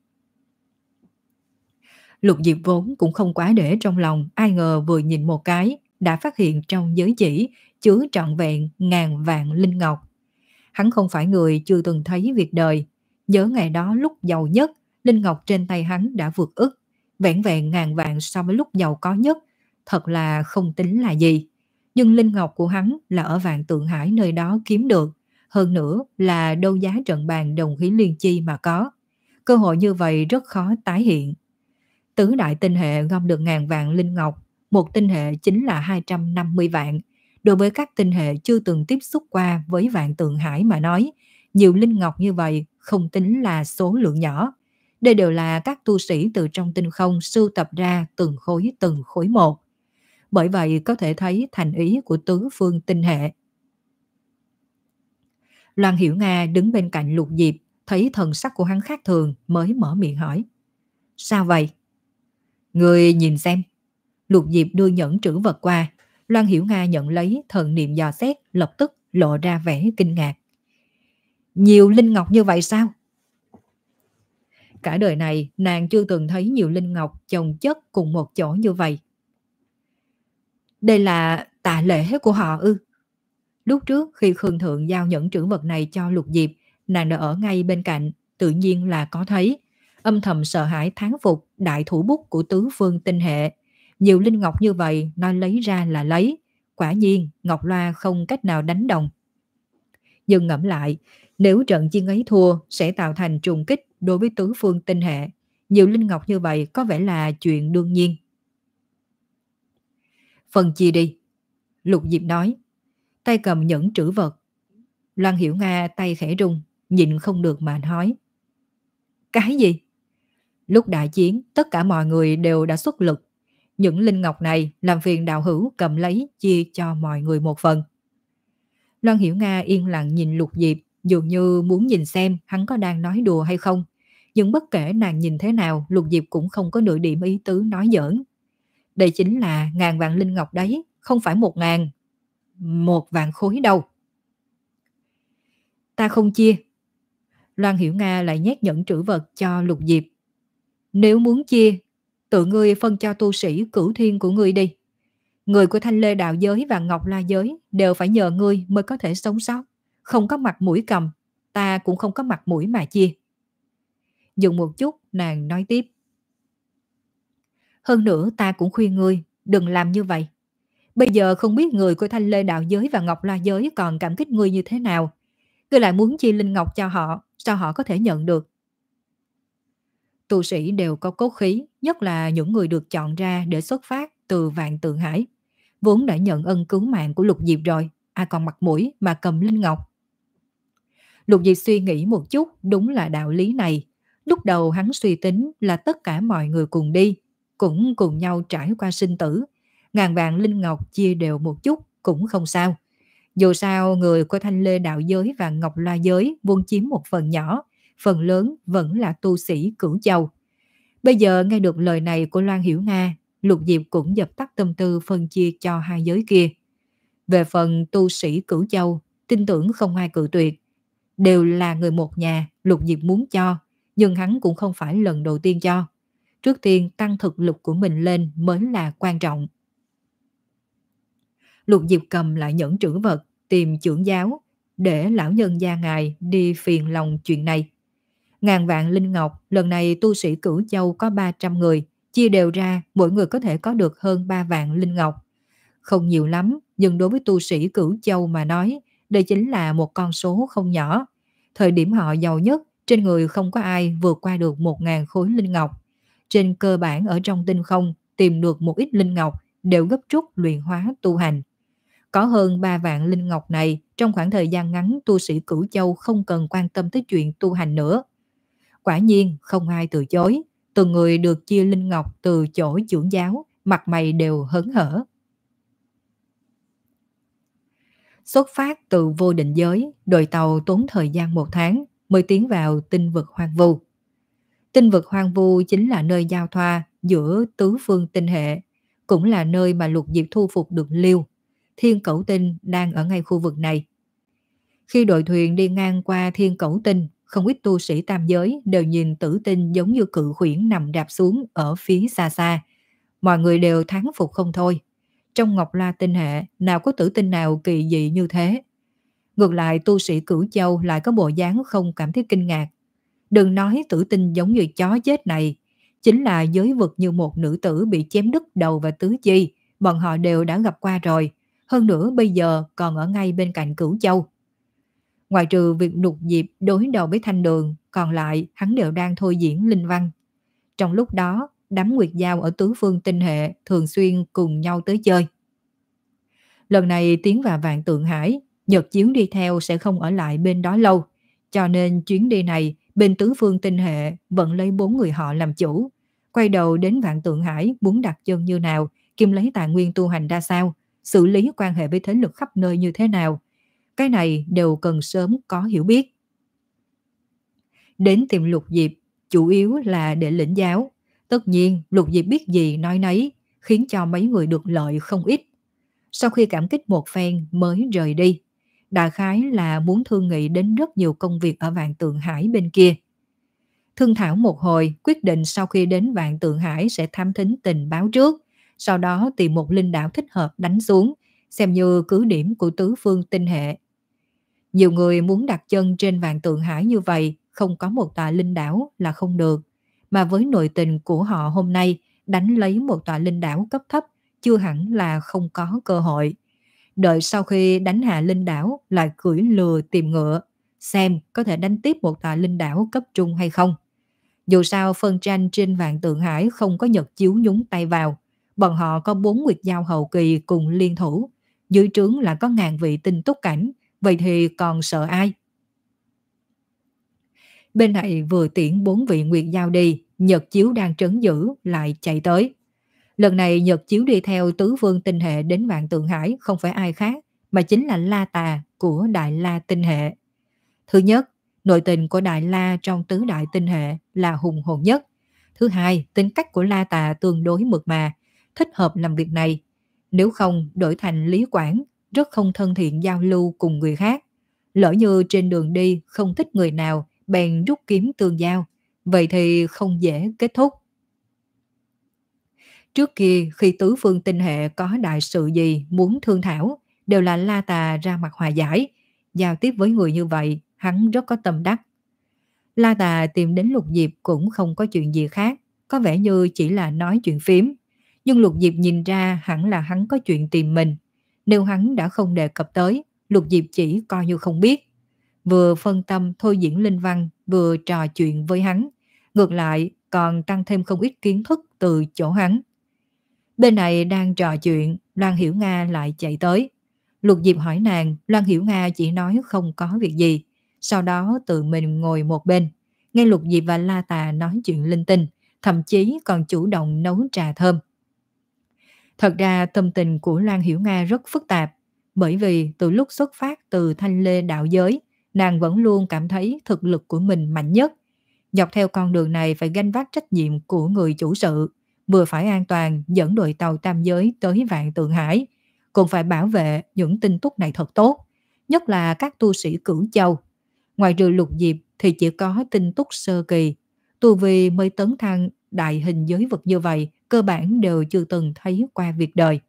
Lục Diệp vốn cũng không quá để trong lòng, ai ngờ vừa nhìn một cái, đã phát hiện trong giới chỉ chứa trọn vẹn ngàn vạn linh ngọc. Hắn không phải người chưa từng thấy việc đời, nhớ ngày đó lúc giàu nhất, linh ngọc trên tay hắn đã vượt ức, vẹn vẹn ngàn vạn so với lúc giàu có nhất, thật là không tính là gì. Nhưng linh ngọc của hắn là ở Vạn Tượng Hải nơi đó kiếm được, hơn nữa là đấu giá trận bàn đồng khí liên chi mà có. Cơ hội như vậy rất khó tái hiện. Tứ đại tinh hệ gom được ngàn vạn linh ngọc, một tinh hệ chính là hai trăm năm mươi vạn. Đối với các tinh hệ chưa từng tiếp xúc qua với Vạn Tượng Hải mà nói, nhiều linh ngọc như vậy không tính là số lượng nhỏ. Đây đều là các tu sĩ từ trong tinh không sưu tập ra từng khối từng khối một. Bởi vậy có thể thấy thành ý của tứ phương tinh hệ. Loan Hiểu Nga đứng bên cạnh Lục Diệp, thấy thần sắc của hắn khác thường mới mở miệng hỏi. Sao vậy? Người nhìn xem. Lục Diệp đưa nhẫn trữ vật qua. Loan Hiểu Nga nhận lấy, thần niệm dò xét, lập tức lộ ra vẻ kinh ngạc. Nhiều linh ngọc như vậy sao? Cả đời này nàng chưa từng thấy nhiều linh ngọc chồng chất cùng một chỗ như vậy. Đây là tạ lễ của họ ư? Lúc trước khi Khương Thượng giao nhẫn trữ vật này cho Lục Diệp, nàng đã ở ngay bên cạnh, tự nhiên là có thấy. Âm thầm sợ hãi thán phục đại thủ bút của tứ phương tinh hệ. Nhiều linh ngọc như vậy nói lấy ra là lấy. Quả nhiên Ngọc Loa không cách nào đánh đồng. Nhưng ngẫm lại, nếu trận chiến ấy thua sẽ tạo thành trùng kích đối với tứ phương tinh hệ. Nhiều linh ngọc như vậy có vẻ là chuyện đương nhiên. Phân chia đi. Lục Diệp nói. Tay cầm nhẫn trữ vật. Loan Hiểu Nga tay khẽ rung, nhịn không được mà nói. Cái gì? Lúc đại chiến, tất cả mọi người đều đã xuất lực. Những linh ngọc này làm phiền đạo hữu cầm lấy chia cho mọi người một phần. Loan Hiểu Nga yên lặng nhìn Lục Diệp, dường như muốn nhìn xem hắn có đang nói đùa hay không. Nhưng bất kể nàng nhìn thế nào, Lục Diệp cũng không có nửa điểm ý tứ nói giỡn. Đây chính là ngàn vạn linh ngọc đấy, không phải một ngàn, một vạn khối đâu. Ta không chia. Loan Hiểu Nga lại nhét nhẫn trữ vật cho Lục Diệp. Nếu muốn chia, tự ngươi phân cho tu sĩ cửu thiên của ngươi đi. Người của Thanh Lê đạo giới và Ngọc La giới đều phải nhờ ngươi mới có thể sống sót. Không có mặt mũi cầm, ta cũng không có mặt mũi mà chia. Dừng một chút, nàng nói tiếp. Hơn nữa ta cũng khuyên ngươi, đừng làm như vậy. Bây giờ không biết người của Thanh Lê đạo giới và Ngọc La giới còn cảm kích ngươi như thế nào. Ngươi lại muốn chia linh ngọc cho họ, sao họ có thể nhận được? Tu sĩ đều có cốt khí, nhất là những người được chọn ra để xuất phát từ Vạn Tượng Hải. Vốn đã nhận ân cứu mạng của Lục Diệp rồi, ai còn mặt mũi mà cầm linh ngọc. Lục Diệp suy nghĩ một chút, đúng là đạo lý này. Lúc đầu hắn suy tính là tất cả mọi người cùng đi, cũng cùng nhau trải qua sinh tử. Ngàn vạn linh ngọc chia đều một chút cũng không sao. Dù sao người của Thanh Lê đạo giới và Ngọc La giới vốn chiếm một phần nhỏ, phần lớn vẫn là tu sĩ Cửu Châu. Bây giờ nghe được lời này của Loan Hiểu Nga, Lục Diệp cũng dập tắt tâm tư phân chia cho hai giới kia. Về phần tu sĩ Cửu Châu, tin tưởng không ai cự tuyệt. Đều là người một nhà, Lục Diệp muốn cho, nhưng hắn cũng không phải lần đầu tiên cho. Trước tiên tăng thực lực của mình lên mới là quan trọng. Lục Diệp cầm lại nhẫn trữ vật, tìm trưởng giáo, để lão nhân gia ngài đi phiền lòng chuyện này. Ngàn vạn linh ngọc, lần này tu sĩ Cửu Châu có ba trăm người, chia đều ra, mỗi người có thể có được hơn ba vạn linh ngọc. Không nhiều lắm, nhưng đối với tu sĩ Cửu Châu mà nói, đây chính là một con số không nhỏ. Thời điểm họ giàu nhất, trên người không có ai vượt qua được một ngàn khối linh ngọc. Trên cơ bản ở trong tinh không, tìm được một ít linh ngọc đều gấp rút luyện hóa tu hành. Có hơn ba vạn linh ngọc này, trong khoảng thời gian ngắn tu sĩ Cửu Châu không cần quan tâm tới chuyện tu hành nữa. Quả nhiên không ai từ chối, từng người được chia linh ngọc từ chỗ trưởng giáo, mặt mày đều hớn hở. Xuất phát từ vô định giới, đội tàu tốn thời gian một tháng mới tiến vào tinh vực hoang vu. Tinh vực hoang vu chính là nơi giao thoa giữa tứ phương tinh hệ, cũng là nơi mà Lục Diệp thu phục được Liêu. Thiên Cẩu Tinh đang ở ngay khu vực này. Khi đội thuyền đi ngang qua Thiên Cẩu Tinh, không ít tu sĩ tam giới đều nhìn tử tinh giống như cự khuyển nằm đạp xuống ở phía xa xa. Mọi người đều thán phục không thôi. Trong Ngọc La tinh hệ, nào có tử tinh nào kỳ dị như thế. Ngược lại tu sĩ Cửu Châu lại có bộ dáng không cảm thấy kinh ngạc. Đừng nói tử tinh giống như chó chết này, chính là giới vực như một nữ tử bị chém đứt đầu và tứ chi, bọn họ đều đã gặp qua rồi. Hơn nữa bây giờ còn ở ngay bên cạnh Cửu Châu. Ngoài trừ việc Lục Diệp đối đầu với Thanh Đường, còn lại hắn đều đang thôi diễn linh văn. Trong lúc đó, đám Nguyệt Giao ở tứ phương tinh hệ thường xuyên cùng nhau tới chơi. Lần này tiến vào Vạn Tượng Hải, Nhật Chiếu đi theo sẽ không ở lại bên đó lâu. Cho nên chuyến đi này, bên tứ phương tinh hệ vẫn lấy bốn người họ làm chủ. Quay đầu đến Vạn Tượng Hải muốn đặt chân như nào, kiếm lấy tài nguyên tu hành ra sao, xử lý quan hệ với thế lực khắp nơi như thế nào. Cái này đều cần sớm có hiểu biết. Đến tìm Lục Diệp, chủ yếu là để lĩnh giáo. Tất nhiên, Lục Diệp biết gì nói nấy, khiến cho mấy người được lợi không ít. Sau khi cảm kích một phen mới rời đi. Đại khái là muốn thương nghị đến rất nhiều công việc ở Vạn Tượng Hải bên kia. Thương thảo một hồi, quyết định sau khi đến Vạn Tượng Hải sẽ thám thính tình báo trước, sau đó tìm một linh đảo thích hợp đánh xuống, xem như cứ điểm của tứ phương tinh hệ. Nhiều người muốn đặt chân trên Vạn Tượng Hải như vậy, không có một tòa linh đảo là không được. Mà với nội tình của họ hôm nay, đánh lấy một tòa linh đảo cấp thấp, chưa hẳn là không có cơ hội. Đợi sau khi đánh hạ linh đảo, lại cưỡi lừa tìm ngựa, xem có thể đánh tiếp một tòa linh đảo cấp trung hay không. Dù sao phân tranh trên Vạn Tượng Hải không có Nhật Chiếu nhúng tay vào. Bọn họ có bốn Nguyệt Giao hậu kỳ cùng liên thủ. Dưới trướng là có ngàn vị tinh túc cảnh. Vậy thì còn sợ ai? Bên này vừa tiễn bốn vị Nguyệt Giao đi, Nhật Chiếu đang trấn giữ lại chạy tới. Lần này Nhật Chiếu đi theo tứ phương tinh hệ đến Vạn Tượng Hải không phải ai khác, mà chính là La Tà của Đại La tinh hệ. Thứ nhất, nội tình của Đại La trong tứ đại tinh hệ là hùng hồn nhất. Thứ hai, tính cách của La Tà tương đối mượt mà, thích hợp làm việc này. Nếu không, đổi thành Lý Quảng, rất không thân thiện giao lưu cùng người khác. Lỡ như trên đường đi không thích người nào, bèn rút kiếm tương giao, vậy thì không dễ kết thúc. Trước kia khi tứ phương tinh hệ có đại sự gì muốn thương thảo, đều là La Tà ra mặt hòa giải. Giao tiếp với người như vậy, hắn rất có tâm đắc. La Tà tìm đến Lục Diệp cũng không có chuyện gì khác, có vẻ như chỉ là nói chuyện phiếm. Nhưng Lục Diệp nhìn ra hẳn là hắn có chuyện tìm mình. Nếu hắn đã không đề cập tới, Lục Diệp chỉ coi như không biết. Vừa phân tâm thôi diễn linh văn, vừa trò chuyện với hắn. Ngược lại còn tăng thêm không ít kiến thức từ chỗ hắn. Bên này đang trò chuyện, Loan Hiểu Nga lại chạy tới. Lục Diệp hỏi nàng, Loan Hiểu Nga chỉ nói không có việc gì. Sau đó tự mình ngồi một bên. Nghe Lục Diệp và La Tà nói chuyện linh tinh, thậm chí còn chủ động nấu trà thơm. Thật ra tâm tình của Loan Hiểu Nga rất phức tạp, bởi vì từ lúc xuất phát từ thanh lê đạo giới, nàng vẫn luôn cảm thấy thực lực của mình mạnh nhất. Dọc theo con đường này phải gánh vác trách nhiệm của người chủ sự, vừa phải an toàn dẫn đội tàu tam giới tới Vạn Tượng Hải, cũng phải bảo vệ những tinh túc này thật tốt, nhất là các tu sĩ Cửu Châu. Ngoài trừ Lục Diệp thì chỉ có tinh túc sơ kỳ, tu vi mới tấn thăng đại hình giới vực như vậy, cơ bản đều chưa từng thấy qua việc đời.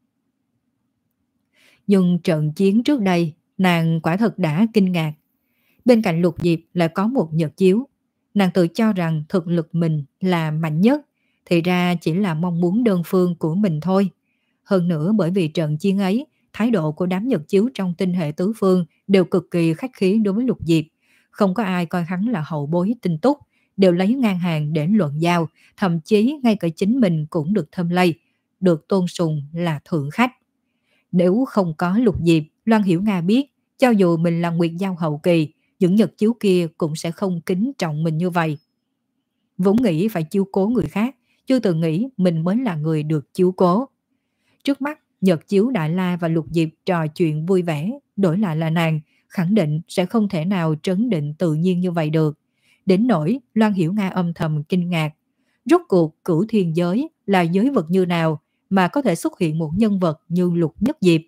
Nhưng trận chiến trước đây, nàng quả thật đã kinh ngạc. Bên cạnh Lục Diệp lại có một nhật chiếu. Nàng tự cho rằng thực lực mình là mạnh nhất, thì ra chỉ là mong muốn đơn phương của mình thôi. Hơn nữa bởi vì trận chiến ấy, thái độ của đám nhật chiếu trong tinh hệ tứ phương đều cực kỳ khách khí đối với Lục Diệp. Không có ai coi hắn là hậu bối tinh túc, đều lấy ngang hàng để luận giao, thậm chí ngay cả chính mình cũng được thơm lây, được tôn sùng là thượng khách. Nếu không có Lục Diệp, Loan Hiểu Nga biết, cho dù mình là Nguyệt Giao hậu kỳ, những nhật chiếu kia cũng sẽ không kính trọng mình như vậy. Vốn nghĩ phải chiếu cố người khác, chưa từng nghĩ mình mới là người được chiếu cố. Trước mắt, nhật chiếu Đại La và Lục Diệp trò chuyện vui vẻ, đổi lại là nàng, khẳng định sẽ không thể nào trấn định tự nhiên như vậy được. Đến nỗi Loan Hiểu Nga âm thầm kinh ngạc. Rốt cuộc Cửu Thiên Giới là giới vực như nào mà có thể xuất hiện một nhân vật như Lục Nhất Diệp?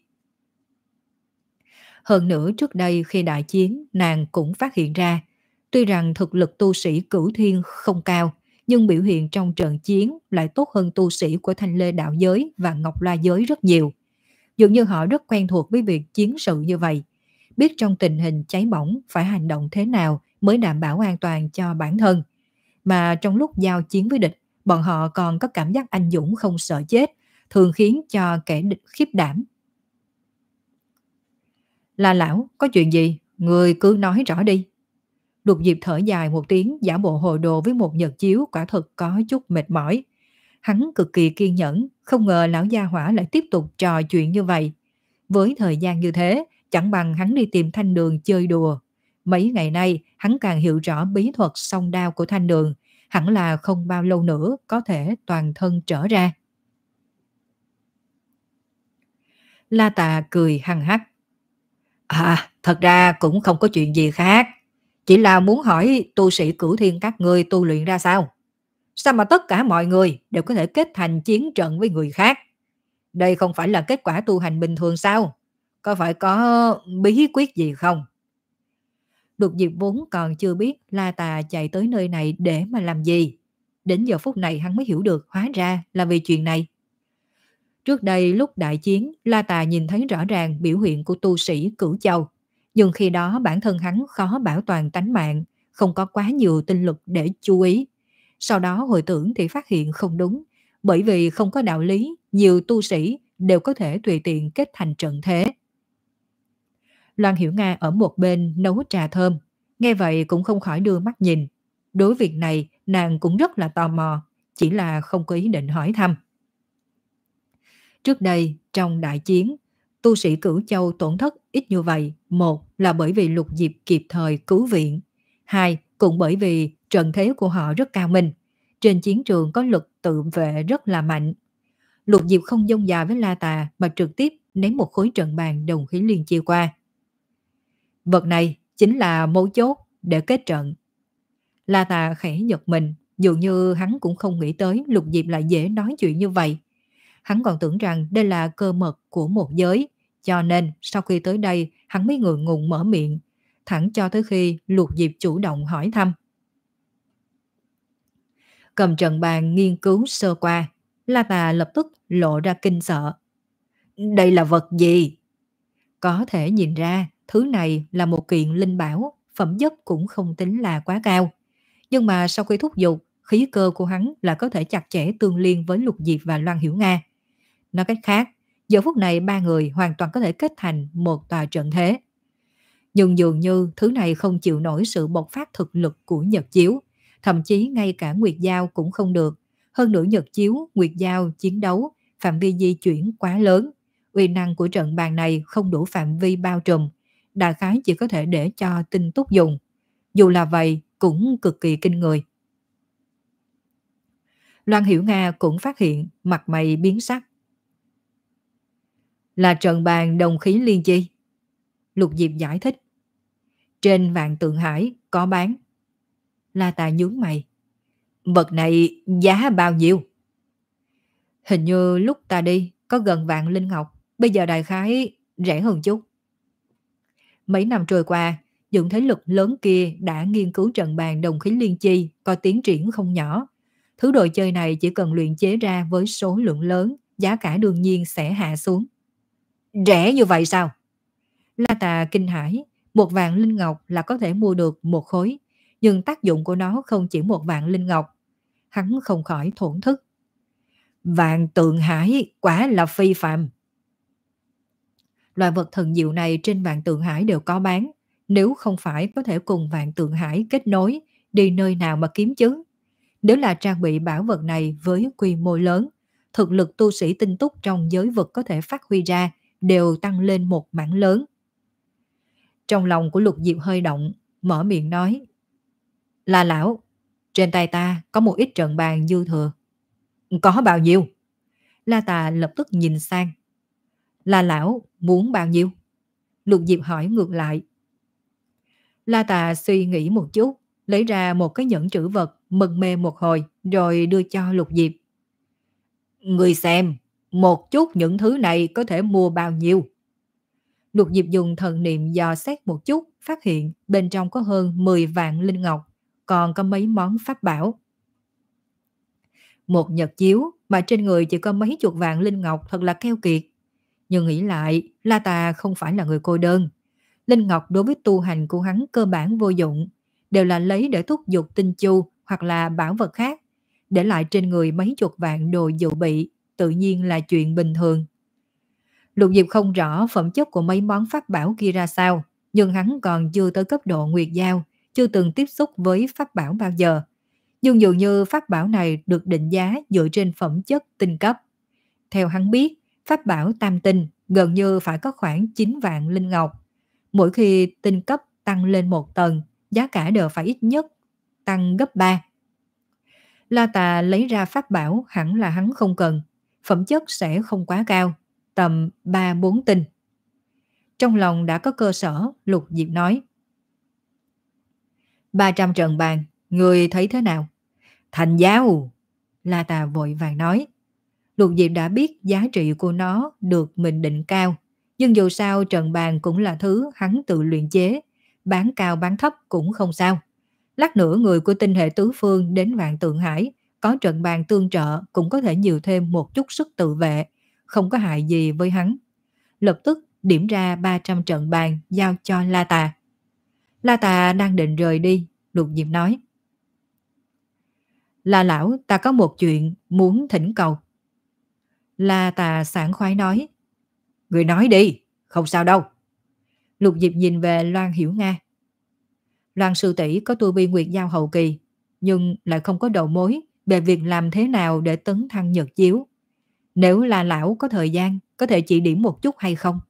Hơn nữa trước đây khi đại chiến, nàng cũng phát hiện ra, tuy rằng thực lực tu sĩ Cửu Thiên không cao, nhưng biểu hiện trong trận chiến lại tốt hơn tu sĩ của Thanh Lê đạo giới và Ngọc La giới rất nhiều. Dường như họ rất quen thuộc với việc chiến sự như vậy, biết trong tình hình cháy bỏng phải hành động thế nào mới đảm bảo an toàn cho bản thân. Mà trong lúc giao chiến với địch, bọn họ còn có cảm giác anh dũng không sợ chết, thường khiến cho kẻ địch khiếp đảm. La lão, có chuyện gì? Người cứ nói rõ đi. Lục Diệp thở dài một tiếng, giả bộ hồ đồ với một nhật chiếu quả thực có chút mệt mỏi. Hắn cực kỳ kiên nhẫn, không ngờ lão gia hỏa lại tiếp tục trò chuyện như vậy. Với thời gian như thế, chẳng bằng hắn đi tìm Thanh Đường chơi đùa. Mấy ngày nay, hắn càng hiểu rõ bí thuật song đao của Thanh Đường, hẳn là không bao lâu nữa có thể toàn thân trở ra. La Tà cười hằng hắc. À, thật ra cũng không có chuyện gì khác. Chỉ là muốn hỏi tu sĩ Cửu Thiên các ngươi tu luyện ra sao? Sao mà tất cả mọi người đều có thể kết thành chiến trận với người khác? Đây không phải là kết quả tu hành bình thường sao? Có phải có bí quyết gì không? Lục Diệp vốn còn chưa biết La Tà chạy tới nơi này để mà làm gì. Đến giờ phút này hắn mới hiểu được hóa ra là vì chuyện này. Trước đây lúc đại chiến, La Tà nhìn thấy rõ ràng biểu hiện của tu sĩ Cửu Châu. Nhưng khi đó bản thân hắn khó bảo toàn tánh mạng, không có quá nhiều tinh lực để chú ý. Sau đó hồi tưởng thì phát hiện không đúng, bởi vì không có đạo lý, nhiều tu sĩ đều có thể tùy tiện kết thành trận thế. Loan Hiểu Nga ở một bên nấu trà thơm, nghe vậy cũng không khỏi đưa mắt nhìn. Đối việc này nàng cũng rất là tò mò, chỉ là không có ý định hỏi thăm. Trước đây, trong đại chiến, tu sĩ Cửu Châu tổn thất ít như vậy. Một là bởi vì Lục Diệp kịp thời cứu viện. Hai, cũng bởi vì trận thế của họ rất cao minh. Trên chiến trường có lực tự vệ rất là mạnh. Lục Diệp không dông dài với La Tà mà trực tiếp ném một khối trận bàn đồng khí liên chia qua. Vật này chính là mấu chốt để kết trận. La Tà khẽ giật mình, dường như hắn cũng không nghĩ tới Lục Diệp lại dễ nói chuyện như vậy. Hắn còn tưởng rằng đây là cơ mật của một giới, cho nên sau khi tới đây hắn mới ngượng ngùng mở miệng, thẳng cho tới khi Lục Diệp chủ động hỏi thăm. Cầm trận bàn nghiên cứu sơ qua, La Tà lập tức lộ ra kinh sợ. Đây là vật gì? Có thể nhìn ra thứ này là một kiện linh bảo, phẩm chất cũng không tính là quá cao. Nhưng mà sau khi thúc giục, khí cơ của hắn là có thể chặt chẽ tương liên với Lục Diệp và Loan Hiểu Nga. Nói cách khác, giờ phút này ba người hoàn toàn có thể kết thành một tòa trận thế. Nhưng dường như thứ này không chịu nổi sự bộc phát thực lực của Nhật Chiếu, thậm chí ngay cả Nguyệt Giao cũng không được. Hơn nữa Nhật Chiếu, Nguyệt Giao chiến đấu, phạm vi di chuyển quá lớn, uy năng của trận bàn này không đủ phạm vi bao trùm, đại khái chỉ có thể để cho tinh túc dùng. Dù là vậy cũng cực kỳ kinh người. Loan Hiểu Nga cũng phát hiện mặt mày biến sắc. Là trận bàn đồng khí liên chi. Lục Diệp giải thích. Trên Vạn Tượng Hải có bán. La Tà nhướng mày. Vật này giá bao nhiêu? Hình như lúc ta đi có gần vạn linh ngọc, bây giờ đại khái rẻ hơn chút. Mấy năm trôi qua, những thế lực lớn kia đã nghiên cứu trận bàn đồng khí liên chi có tiến triển không nhỏ. Thứ đồ chơi này chỉ cần luyện chế ra với số lượng lớn, giá cả đương nhiên sẽ hạ xuống. Rẻ như vậy sao? La Tà kinh hãi, một vạn linh ngọc là có thể mua được một khối, nhưng tác dụng của nó không chỉ một vạn linh ngọc. Hắn không khỏi thổn thức. Vạn Tượng Hải quả là phi phàm. Loại vật thần diệu này trên Vạn Tượng Hải đều có bán, nếu không phải có thể cùng Vạn Tượng Hải kết nối, đi nơi nào mà kiếm chứ? Nếu là trang bị bảo vật này với quy mô lớn, thực lực tu sĩ tinh túc trong giới vực có thể phát huy ra đều tăng lên một mảng lớn. Trong lòng của Lục Diệp hơi động, mở miệng nói. Là lão, trên tay ta có một ít trận bàn dư thừa. Có bao nhiêu? La Tà lập tức nhìn sang. La lão muốn bao nhiêu? Lục Diệp hỏi ngược lại. La Tà suy nghĩ một chút, lấy ra một cái nhẫn trữ vật, mừng mê một hồi, rồi đưa cho Lục Diệp. Người xem, một chút những thứ này có thể mua bao nhiêu? Lục Diệp dùng thần niệm dò xét một chút, phát hiện bên trong có hơn mười vạn linh ngọc, còn có mấy món pháp bảo. Một nhật chiếu mà trên người chỉ có mấy chục vạn linh ngọc thật là keo kiệt. Nhưng nghĩ lại, La Tà không phải là người cô đơn. Linh ngọc đối với tu hành của hắn cơ bản vô dụng, đều là lấy để thúc giục tinh chu hoặc là bảo vật khác. Để lại trên người mấy chục vạn đồ dự bị, tự nhiên là chuyện bình thường. Lục Diệp không rõ phẩm chất của mấy món pháp bảo kia ra sao, nhưng hắn còn chưa tới cấp độ Nguyệt Giao, chưa từng tiếp xúc với pháp bảo bao giờ. Nhưng dường như pháp bảo này được định giá dựa trên phẩm chất tinh cấp. Theo hắn biết, pháp bảo tam tinh gần như phải có khoảng chín vạn linh ngọc. Mỗi khi tinh cấp tăng lên một tầng, giá cả đều phải ít nhất tăng gấp ba. La Tà lấy ra pháp bảo hẳn là hắn không cần, phẩm chất sẽ không quá cao, tầm ba bốn tinh. Trong lòng đã có cơ sở, Lục Diệp nói. ba trăm trận bàn, người thấy thế nào? Thành giao! La Tà vội vàng nói. Lục Diệp đã biết giá trị của nó được mình định cao, nhưng dù sao trận bàn cũng là thứ hắn tự luyện chế, bán cao bán thấp cũng không sao. Lát nữa người của tinh hệ tứ phương đến Vạn Tượng Hải, có trận bàn tương trợ cũng có thể nhiều thêm một chút sức tự vệ, không có hại gì với hắn. Lập tức điểm ra ba trăm trận bàn giao cho La Tà. La Tà đang định rời đi, Lục Diệp nói. La lão, ta có một chuyện muốn thỉnh cầu. La Tà sảng khoái nói. Người nói đi, không sao đâu. Lục Diệp nhìn về Loan Hiểu Nga. Loan sư tỷ có tu vi Nguyệt Giao hậu kỳ, nhưng lại không có đầu mối về việc làm thế nào để tấn thăng nhật chiếu. Nếu là lão có thời gian, có thể chỉ điểm một chút hay không?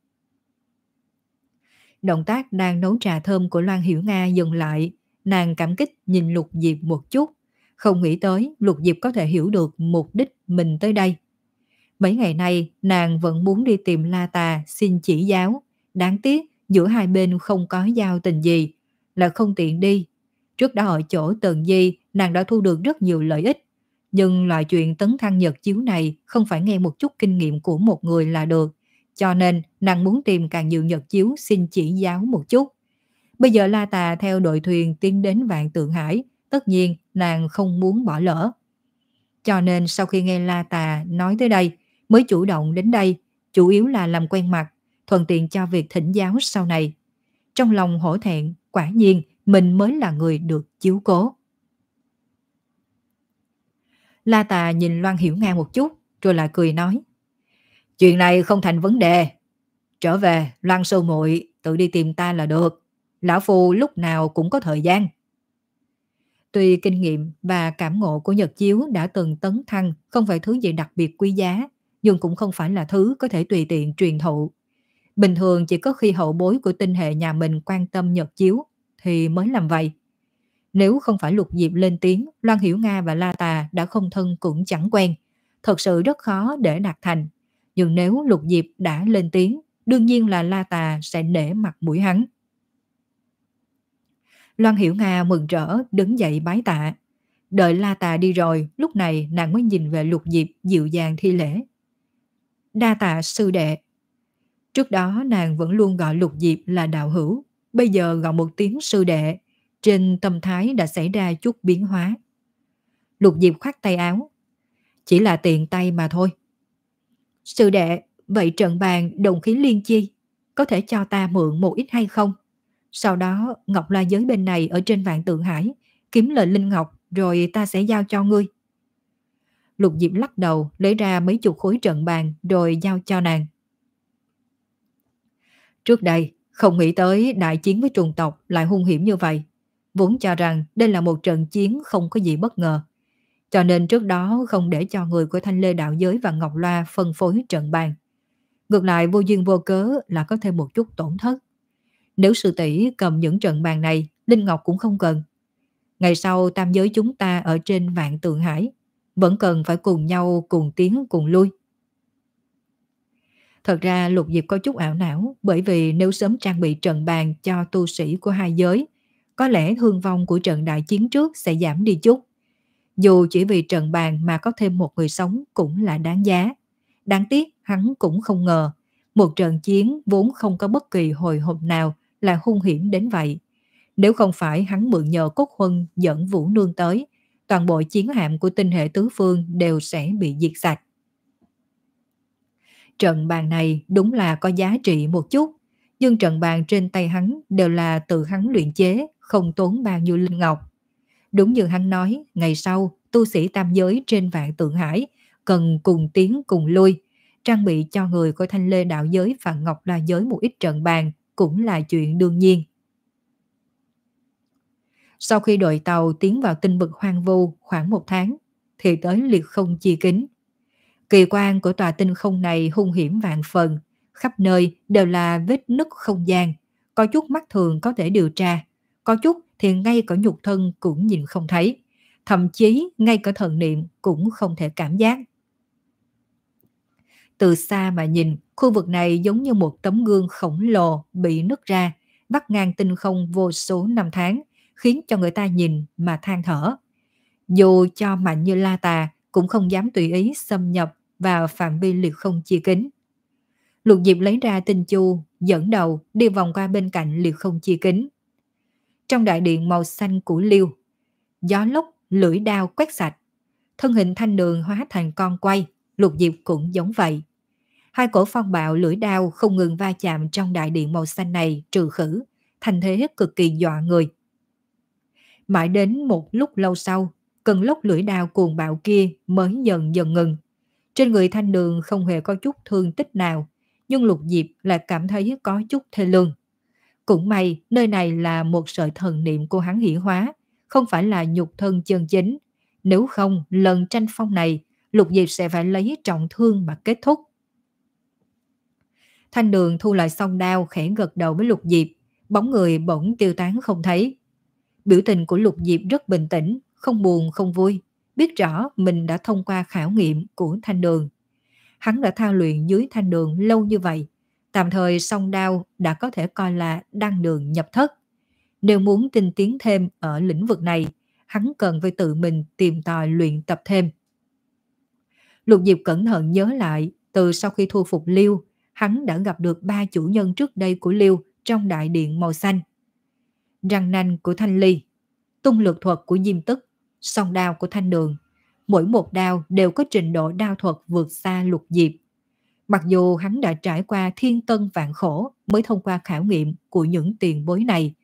Động tác đang nấu trà thơm của Loan Hiểu Nga dừng lại, nàng cảm kích nhìn Lục Diệp một chút, không nghĩ tới Lục Diệp có thể hiểu được mục đích mình tới đây. Mấy ngày nay nàng vẫn muốn đi tìm La Tà xin chỉ giáo, đáng tiếc giữa hai bên không có giao tình gì, là không tiện đi. Trước đó ở chỗ Tần Di nàng đã thu được rất nhiều lợi ích, nhưng loại chuyện tấn thăng nhật chiếu này không phải nghe một chút kinh nghiệm của một người là được, cho nên nàng muốn tìm càng nhiều nhật chiếu xin chỉ giáo một chút. Bây giờ La Tà theo đội thuyền tiến đến Vạn Tượng Hải, tất nhiên nàng không muốn bỏ lỡ. Cho nên sau khi nghe La Tà nói tới đây, mới chủ động đến đây, chủ yếu là làm quen mặt, thuận tiện cho việc thỉnh giáo sau này. Trong lòng hổ thẹn, quả nhiên mình mới là người được chiếu cố. La Tà nhìn Loan Hiểu Nga một chút, rồi lại cười nói. Chuyện này không thành vấn đề. Trở về, Loan sư muội tự đi tìm ta là được. Lão Phu lúc nào cũng có thời gian. Tuy kinh nghiệm và cảm ngộ của Nhật Chiếu đã từng tấn thăng không phải thứ gì đặc biệt quý giá, nhưng cũng không phải là thứ có thể tùy tiện truyền thụ. Bình thường chỉ có khi hậu bối của tinh hệ nhà mình quan tâm Nhật Chiếu thì mới làm vậy. Nếu không phải Lục Diệp lên tiếng, Loan Hiểu Nga và La Tà đã không thân cũng chẳng quen. Thật sự rất khó để đạt thành. Nhưng nếu Lục Diệp đã lên tiếng, đương nhiên là La Tà sẽ nể mặt mũi hắn. Loan Hiểu Nga mừng rỡ đứng dậy bái tạ. Đợi La Tà đi rồi, lúc này nàng mới nhìn về Lục Diệp dịu dàng thi lễ. Đa tạ sư đệ. Trước đó nàng vẫn luôn gọi Lục Diệp là đạo hữu, bây giờ gọi một tiếng sư đệ, trên tâm thái đã xảy ra chút biến hóa. Lục Diệp khoát tay áo. Chỉ là tiện tay mà thôi. Sư đệ, vậy trận bàn đồng khí liên chi, có thể cho ta mượn một ít hay không? Sau đó Ngọc La Giới bên này ở trên Vạn Tượng Hải, kiếm lời linh ngọc rồi ta sẽ giao cho ngươi. Lục Diệp lắc đầu lấy ra mấy chục khối trận bàn rồi giao cho nàng. Trước đây, không nghĩ tới đại chiến với trùng tộc lại hung hiểm như vậy. Vốn cho rằng đây là một trận chiến không có gì bất ngờ. Cho nên trước đó không để cho người của Thanh Lê Đạo Giới và Ngọc Loa phân phối trận bàn. Ngược lại vô duyên vô cớ là có thêm một chút tổn thất. Nếu sư tỷ cầm những trận bàn này, linh ngọc cũng không cần. Ngày sau tam giới chúng ta ở trên Vạn Tượng Hải vẫn cần phải cùng nhau cùng tiến cùng lui. Thật ra Lục Diệp có chút ảo não, bởi vì nếu sớm trang bị trận bàn cho tu sĩ của hai giới, có lẽ thương vong của trận đại chiến trước sẽ giảm đi chút. Dù chỉ vì trận bàn mà có thêm một người sống cũng là đáng giá. Đáng tiếc hắn cũng không ngờ, một trận chiến vốn không có bất kỳ hồi hộp nào là hung hiểm đến vậy. Nếu không phải hắn mượn nhờ Cốt Huân dẫn Vũ Nương tới, toàn bộ chiến hạm của tinh hệ tứ phương đều sẽ bị diệt sạch. Trận bàn này đúng là có giá trị một chút, nhưng trận bàn trên tay hắn đều là tự hắn luyện chế, không tốn bao nhiêu linh ngọc. Đúng như hắn nói, ngày sau, tu sĩ tam giới trên Vạn Tượng Hải cần cùng tiến cùng lui, trang bị cho người của Thanh Lê Đạo Giới và Ngọc La Giới một ít trận bàn cũng là chuyện đương nhiên. Sau khi đội tàu tiến vào tinh vực hoang vu khoảng một tháng, thì tới liệt không chi kính. Kỳ quan của tòa tinh không này hung hiểm vạn phần, khắp nơi đều là vết nứt không gian, có chút mắt thường có thể điều tra, có chút thì ngay cả nhục thân cũng nhìn không thấy, thậm chí ngay cả thần niệm cũng không thể cảm giác. Từ xa mà nhìn, khu vực này giống như một tấm gương khổng lồ bị nứt ra, vắt ngang tinh không vô số năm tháng, khiến cho người ta nhìn mà than thở. Dù cho mạnh như La Tà cũng không dám tùy ý xâm nhập vào phạm vi liệt không chi kính. Lục Diệp lấy ra tinh chu, dẫn đầu đi vòng qua bên cạnh liệt không chi kính. Trong đại điện màu xanh của liêu, gió lốc, lưỡi đao quét sạch, thân hình Thanh Đường hóa thành con quay, Lục Diệp cũng giống vậy. Hai cổ phong bạo lưỡi đao không ngừng va chạm trong đại điện màu xanh này trừ khử, thành thế cực kỳ dọa người. Mãi đến một lúc lâu sau, cơn lốc lưỡi đao cuồng bạo kia mới dần dần ngừng. Trên người Thanh Đường không hề có chút thương tích nào, nhưng Lục Diệp lại cảm thấy có chút thê lương. Cũng may nơi này là một sợi thần niệm của hắn hiển hóa, không phải là nhục thân chân chính. Nếu không, lần tranh phong này, Lục Diệp sẽ phải lấy trọng thương mà kết thúc. Thanh Đường thu lại song đao, khẽ gật đầu với Lục Diệp, bóng người bỗng tiêu tán không thấy. Biểu tình của Lục Diệp rất bình tĩnh, không buồn không vui, biết rõ mình đã thông qua khảo nghiệm của Thanh Đường. Hắn đã thao luyện dưới Thanh Đường lâu như vậy, tạm thời song đao đã có thể coi là đăng đường nhập thất. Nếu muốn tinh tiến thêm ở lĩnh vực này, hắn cần phải tự mình tìm tòi luyện tập thêm. Lục Diệp cẩn thận nhớ lại, từ sau khi thu phục Liêu, hắn đã gặp được ba chủ nhân trước đây của Liêu trong đại điện màu xanh. Răng nanh của Thanh Ly, tung lược thuật của Diêm Tức, song đao của Thanh Đường. Mỗi một đao đều có trình độ đao thuật vượt xa Lục Diệp. Mặc dù hắn đã trải qua thiên tân vạn khổ mới thông qua khảo nghiệm của những tiền bối này,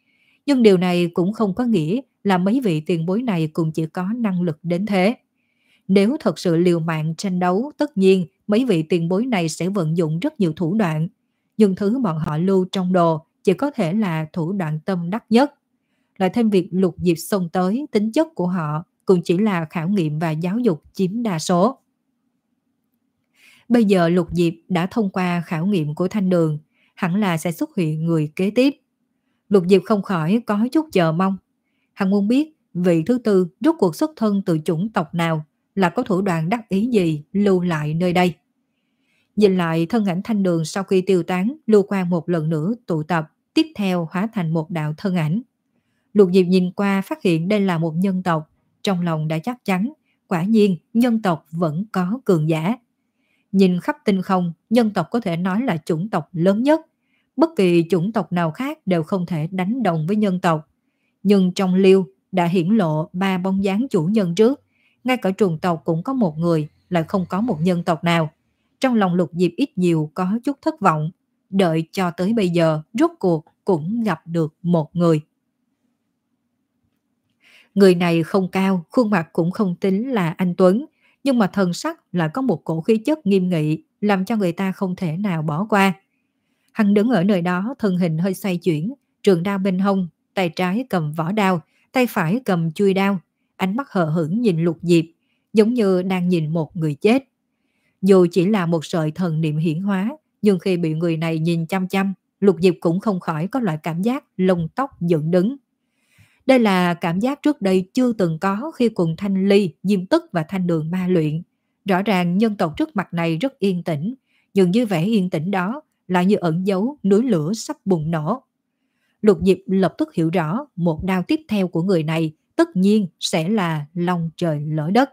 Nhưng điều này cũng không có nghĩa là mấy vị tiền bối này cũng chỉ có năng lực đến thế. Nếu thật sự liều mạng tranh đấu, tất nhiên mấy vị tiền bối này sẽ vận dụng rất nhiều thủ đoạn. Nhưng thứ bọn họ lưu trong đồ chỉ có thể là thủ đoạn tâm đắc nhất. Lại thêm việc Lục Diệp xông tới, tính chất của họ cũng chỉ là khảo nghiệm và giáo dục chiếm đa số. Bây giờ Lục Diệp đã thông qua khảo nghiệm của Thanh Đường, hẳn là sẽ xuất hiện người kế tiếp. Lục Diệp không khỏi có chút chờ mong. Hắn muốn biết vị thứ tư rốt cuộc xuất thân từ chủng tộc nào, là có thủ đoạn đắc ý gì lưu lại nơi đây. Nhìn lại thân ảnh Thanh Đường sau khi tiêu tán, lưu quan một lần nữa tụ tập, tiếp theo hóa thành một đạo thân ảnh. Lục Diệp nhìn qua phát hiện đây là một nhân tộc, trong lòng đã chắc chắn, quả nhiên nhân tộc vẫn có cường giả. Nhìn khắp tinh không, nhân tộc có thể nói là chủng tộc lớn nhất. Bất kỳ chủng tộc nào khác đều không thể đánh đồng với nhân tộc. Nhưng trong liêu đã hiển lộ ba bóng dáng chủ nhân trước. Ngay cả trùng tộc cũng có một người, lại không có một nhân tộc nào. Trong lòng Lục Diệp ít nhiều có chút thất vọng. Đợi cho tới bây giờ, rốt cuộc cũng gặp được một người. Người này không cao, khuôn mặt cũng không tính là anh Tuấn, nhưng mà thần sắc lại có một cổ khí chất nghiêm nghị, làm cho người ta không thể nào bỏ qua. Hắn đứng ở nơi đó, thân hình hơi xoay chuyển, trường đao bên hông, tay trái cầm vỏ đao, tay phải cầm chuôi đao, ánh mắt hờ hững nhìn Lục Diệp, giống như đang nhìn một người chết. Dù chỉ là một sợi thần niệm hiển hóa, nhưng khi bị người này nhìn chăm chăm, Lục Diệp cũng không khỏi có loại cảm giác lông tóc dựng đứng. Đây là cảm giác trước đây chưa từng có khi cùng Thanh Ly, Diêm Tức và Thanh Đường ma luyện. Rõ ràng nhân tộc trước mặt này rất yên tĩnh, nhưng như vẻ yên tĩnh đó lại như ẩn giấu núi lửa sắp bùng nổ. Lục Diệp lập tức hiểu rõ một đao tiếp theo của người này tất nhiên sẽ là long trời lỡ đất.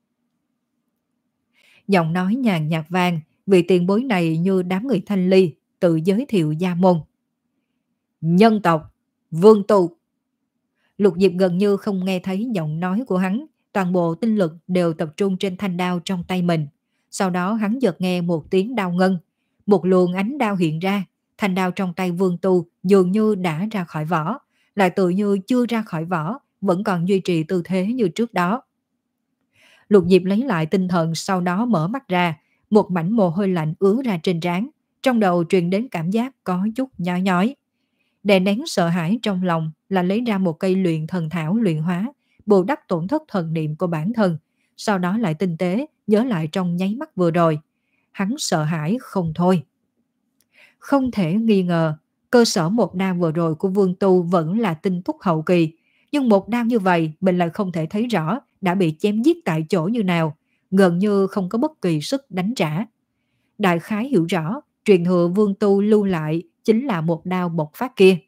Giọng nói nhàn nhạt vang, vị tiền bối này như đám người Thanh Ly tự giới thiệu gia môn. Nhân tộc, Vương Tu. Lục Diệp gần như không nghe thấy giọng nói của hắn, toàn bộ tinh lực đều tập trung trên thanh đao trong tay mình. Sau đó hắn chợt nghe một tiếng đao ngân, một luồng ánh đao hiện ra, thanh đao trong tay Vương Tu dường như đã ra khỏi vỏ, lại tự như chưa ra khỏi vỏ, vẫn còn duy trì tư thế như trước đó. Lục Diệp lấy lại tinh thần, sau đó mở mắt ra, một mảnh mồ hôi lạnh ứa ra trên trán, trong đầu truyền đến cảm giác có chút nhói nhói. Đè nén sợ hãi trong lòng là lấy ra một cây luyện thần thảo luyện hóa, bù đắp tổn thất thần niệm của bản thân, sau đó lại tinh tế nhớ lại trong nháy mắt vừa rồi. Hắn sợ hãi không thôi. Không thể nghi ngờ, cơ sở một đao vừa rồi của Vương Tu vẫn là tinh túc hậu kỳ, nhưng một đao như vậy mình lại không thể thấy rõ đã bị chém giết tại chỗ như nào, gần như không có bất kỳ sức đánh trả. Đại khái hiểu rõ, truyền thừa Vương Tu lưu lại chính là một đao bộc phát kia.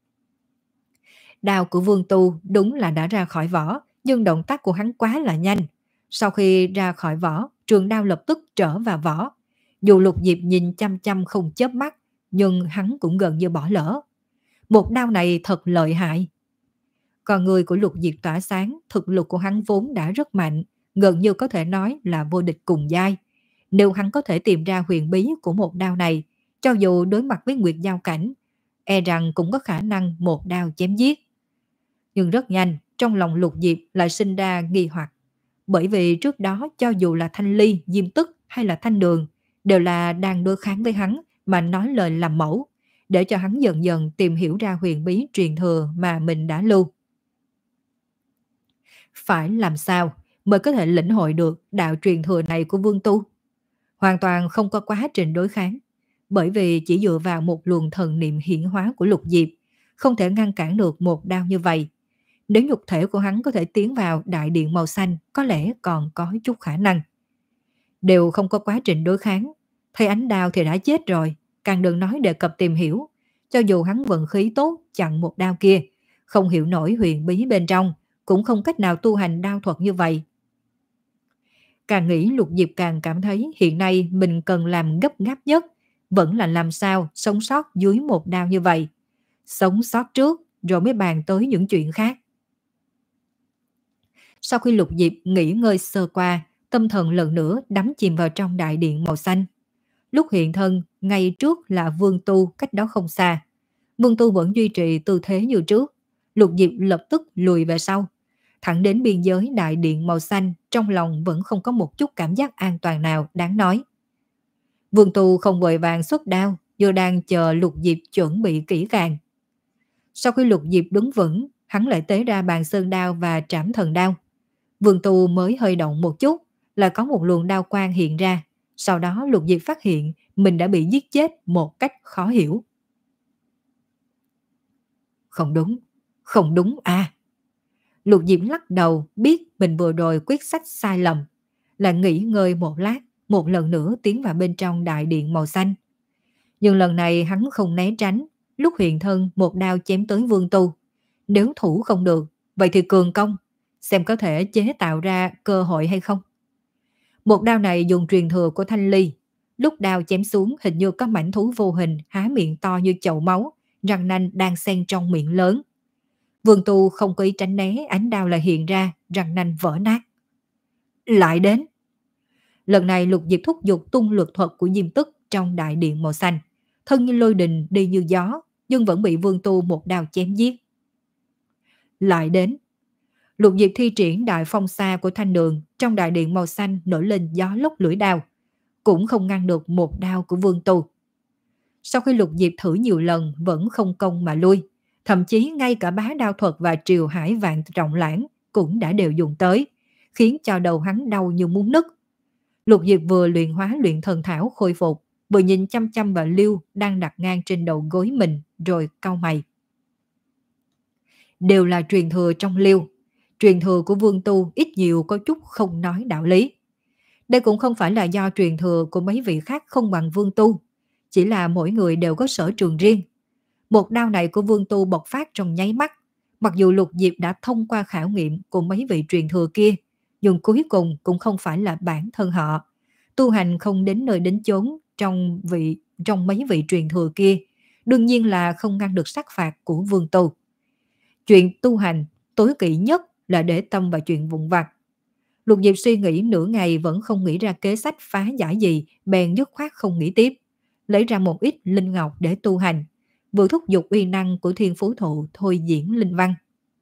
Đao của Vương Tu đúng là đã ra khỏi vỏ, nhưng động tác của hắn quá là nhanh. Sau khi ra khỏi vỏ, trường đao lập tức trở vào vỏ. Dù Lục Diệp nhìn chăm chăm không chớp mắt, nhưng hắn cũng gần như bỏ lỡ. Một đao này thật lợi hại. Còn người của Lục Diệp tỏa sáng, thực lực của hắn vốn đã rất mạnh, gần như có thể nói là vô địch cùng giai. Nếu hắn có thể tìm ra huyền bí của một đao này, cho dù đối mặt với Nguyệt Giao Cảnh, e rằng cũng có khả năng một đao chém giết. Nhưng rất nhanh, trong lòng Lục Diệp lại sinh ra nghi hoặc. Bởi vì trước đó cho dù là Thanh Ly, Diêm Tức hay là Thanh Đường, đều là đang đối kháng với hắn mà nói lời làm mẫu, để cho hắn dần dần tìm hiểu ra huyền bí truyền thừa mà mình đã lưu. Phải làm sao mới có thể lĩnh hội được đạo truyền thừa này của Vương Tu? Hoàn toàn không có quá trình đối kháng, bởi vì chỉ dựa vào một luồng thần niệm hiển hóa của Lục Diệp, không thể ngăn cản được một đao như vậy. Nếu nhục thể của hắn có thể tiến vào đại điện màu xanh, có lẽ còn có chút khả năng. Đều không có quá trình đối kháng, thấy ánh đao thì đã chết rồi, càng đừng nói đề cập tìm hiểu. Cho dù hắn vận khí tốt chặn một đao kia, không hiểu nổi huyền bí bên trong, cũng không cách nào tu hành đao thuật như vậy. Càng nghĩ Lục Diệp càng cảm thấy hiện nay mình cần làm gấp gáp nhất, vẫn là làm sao sống sót dưới một đao như vậy. Sống sót trước, rồi mới bàn tới những chuyện khác. Sau khi Lục Diệp nghỉ ngơi sơ qua, tâm thần lần nữa đắm chìm vào trong đại điện màu xanh. Lúc hiện thân, ngay trước là Vương Tu cách đó không xa. Vương Tu vẫn duy trì tư thế như trước. Lục Diệp lập tức lùi về sau, thẳng đến biên giới đại điện màu xanh, trong lòng vẫn không có một chút cảm giác an toàn nào đáng nói. Vương Tu không vội vàng xuất đao, vừa đang chờ Lục Diệp chuẩn bị kỹ càng. Sau khi Lục Diệp đứng vững, hắn lại tế ra bàn sơn đao và trảm thần đao. Vương Tu mới hơi động một chút, là có một luồng đao quang hiện ra. Sau đó Lục Diệp phát hiện mình đã bị giết chết một cách khó hiểu. Không đúng, không đúng à. Lục Diệp lắc đầu, biết mình vừa rồi quyết sách sai lầm, là nghỉ ngơi một lát, một lần nữa tiến vào bên trong đại điện màu xanh. Nhưng lần này hắn không né tránh, lúc hiện thân một đao chém tới Vương Tu. Nếu thủ không được, vậy thì cường công, xem có thể chế tạo ra cơ hội hay không. Một đao này dùng truyền thừa của Thanh Ly. Lúc đao chém xuống hình như có mảnh thú vô hình há miệng to như chậu máu, răng nanh đang xen trong miệng lớn. Vương Tu không có ý tránh né, ánh đao lại hiện ra, răng nanh vỡ nát. Lại đến. Lần này Lục Diệp thúc giục tung luật thuật của Diêm Tức trong đại điện màu xanh. Thân như lôi đình đi như gió, nhưng vẫn bị Vương Tu một đao chém giết. Lại đến. Lục Diệp thi triển đại phong xa của thanh đường, trong đại điện màu xanh nổi lên gió lốc lưỡi đao, cũng không ngăn được một đao của Vương Tu. Sau khi Lục Diệp thử nhiều lần vẫn không công mà lui, thậm chí ngay cả bá đao thuật và triều hải vạn trọng lãng cũng đã đều dùng tới, khiến cho đầu hắn đau như muốn nứt. Lục Diệp vừa luyện hóa luyện thần thảo khôi phục, vừa nhìn chăm chăm vào Liêu đang đặt ngang trên đầu gối mình, rồi cau mày. Đều là truyền thừa trong Liêu, truyền thừa của Vương Tu ít nhiều có chút không nói đạo lý. Đây cũng không phải là do truyền thừa của mấy vị khác không bằng Vương Tu, chỉ là mỗi người đều có sở trường riêng. Một đao này của Vương Tu bộc phát trong nháy mắt, mặc dù Lục Diệp đã thông qua khảo nghiệm của mấy vị truyền thừa kia, nhưng cuối cùng cũng không phải là bản thân họ. Tu hành không đến nơi đến chốn trong vị trong mấy vị truyền thừa kia, đương nhiên là không ngăn được sát phạt của Vương Tu. Chuyện tu hành tối kỵ nhất là để tâm vào chuyện vụn vặt. Lục Diệp suy nghĩ nửa ngày vẫn không nghĩ ra kế sách phá giải gì, bèn dứt khoát không nghĩ tiếp, lấy ra một ít linh ngọc để tu hành, vừa thúc giục uy năng của thiên phú thụ thôi diễn linh văn.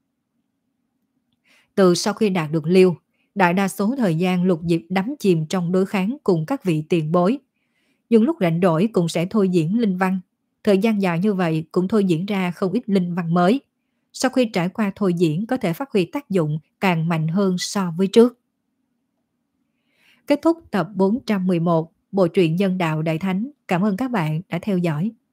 Từ sau khi đạt được Liêu, đại đa số thời gian Lục Diệp đắm chìm trong đối kháng cùng các vị tiền bối, nhưng lúc rảnh rỗi cũng sẽ thôi diễn linh văn. Thời gian dài như vậy cũng thôi diễn ra không ít linh văn mới. Sau khi trải qua thôi diễn có thể phát huy tác dụng càng mạnh hơn so với trước. Kết thúc tập bốn trăm mười một Bộ truyện Nhân Đạo Đại Thánh. Cảm ơn các bạn đã theo dõi.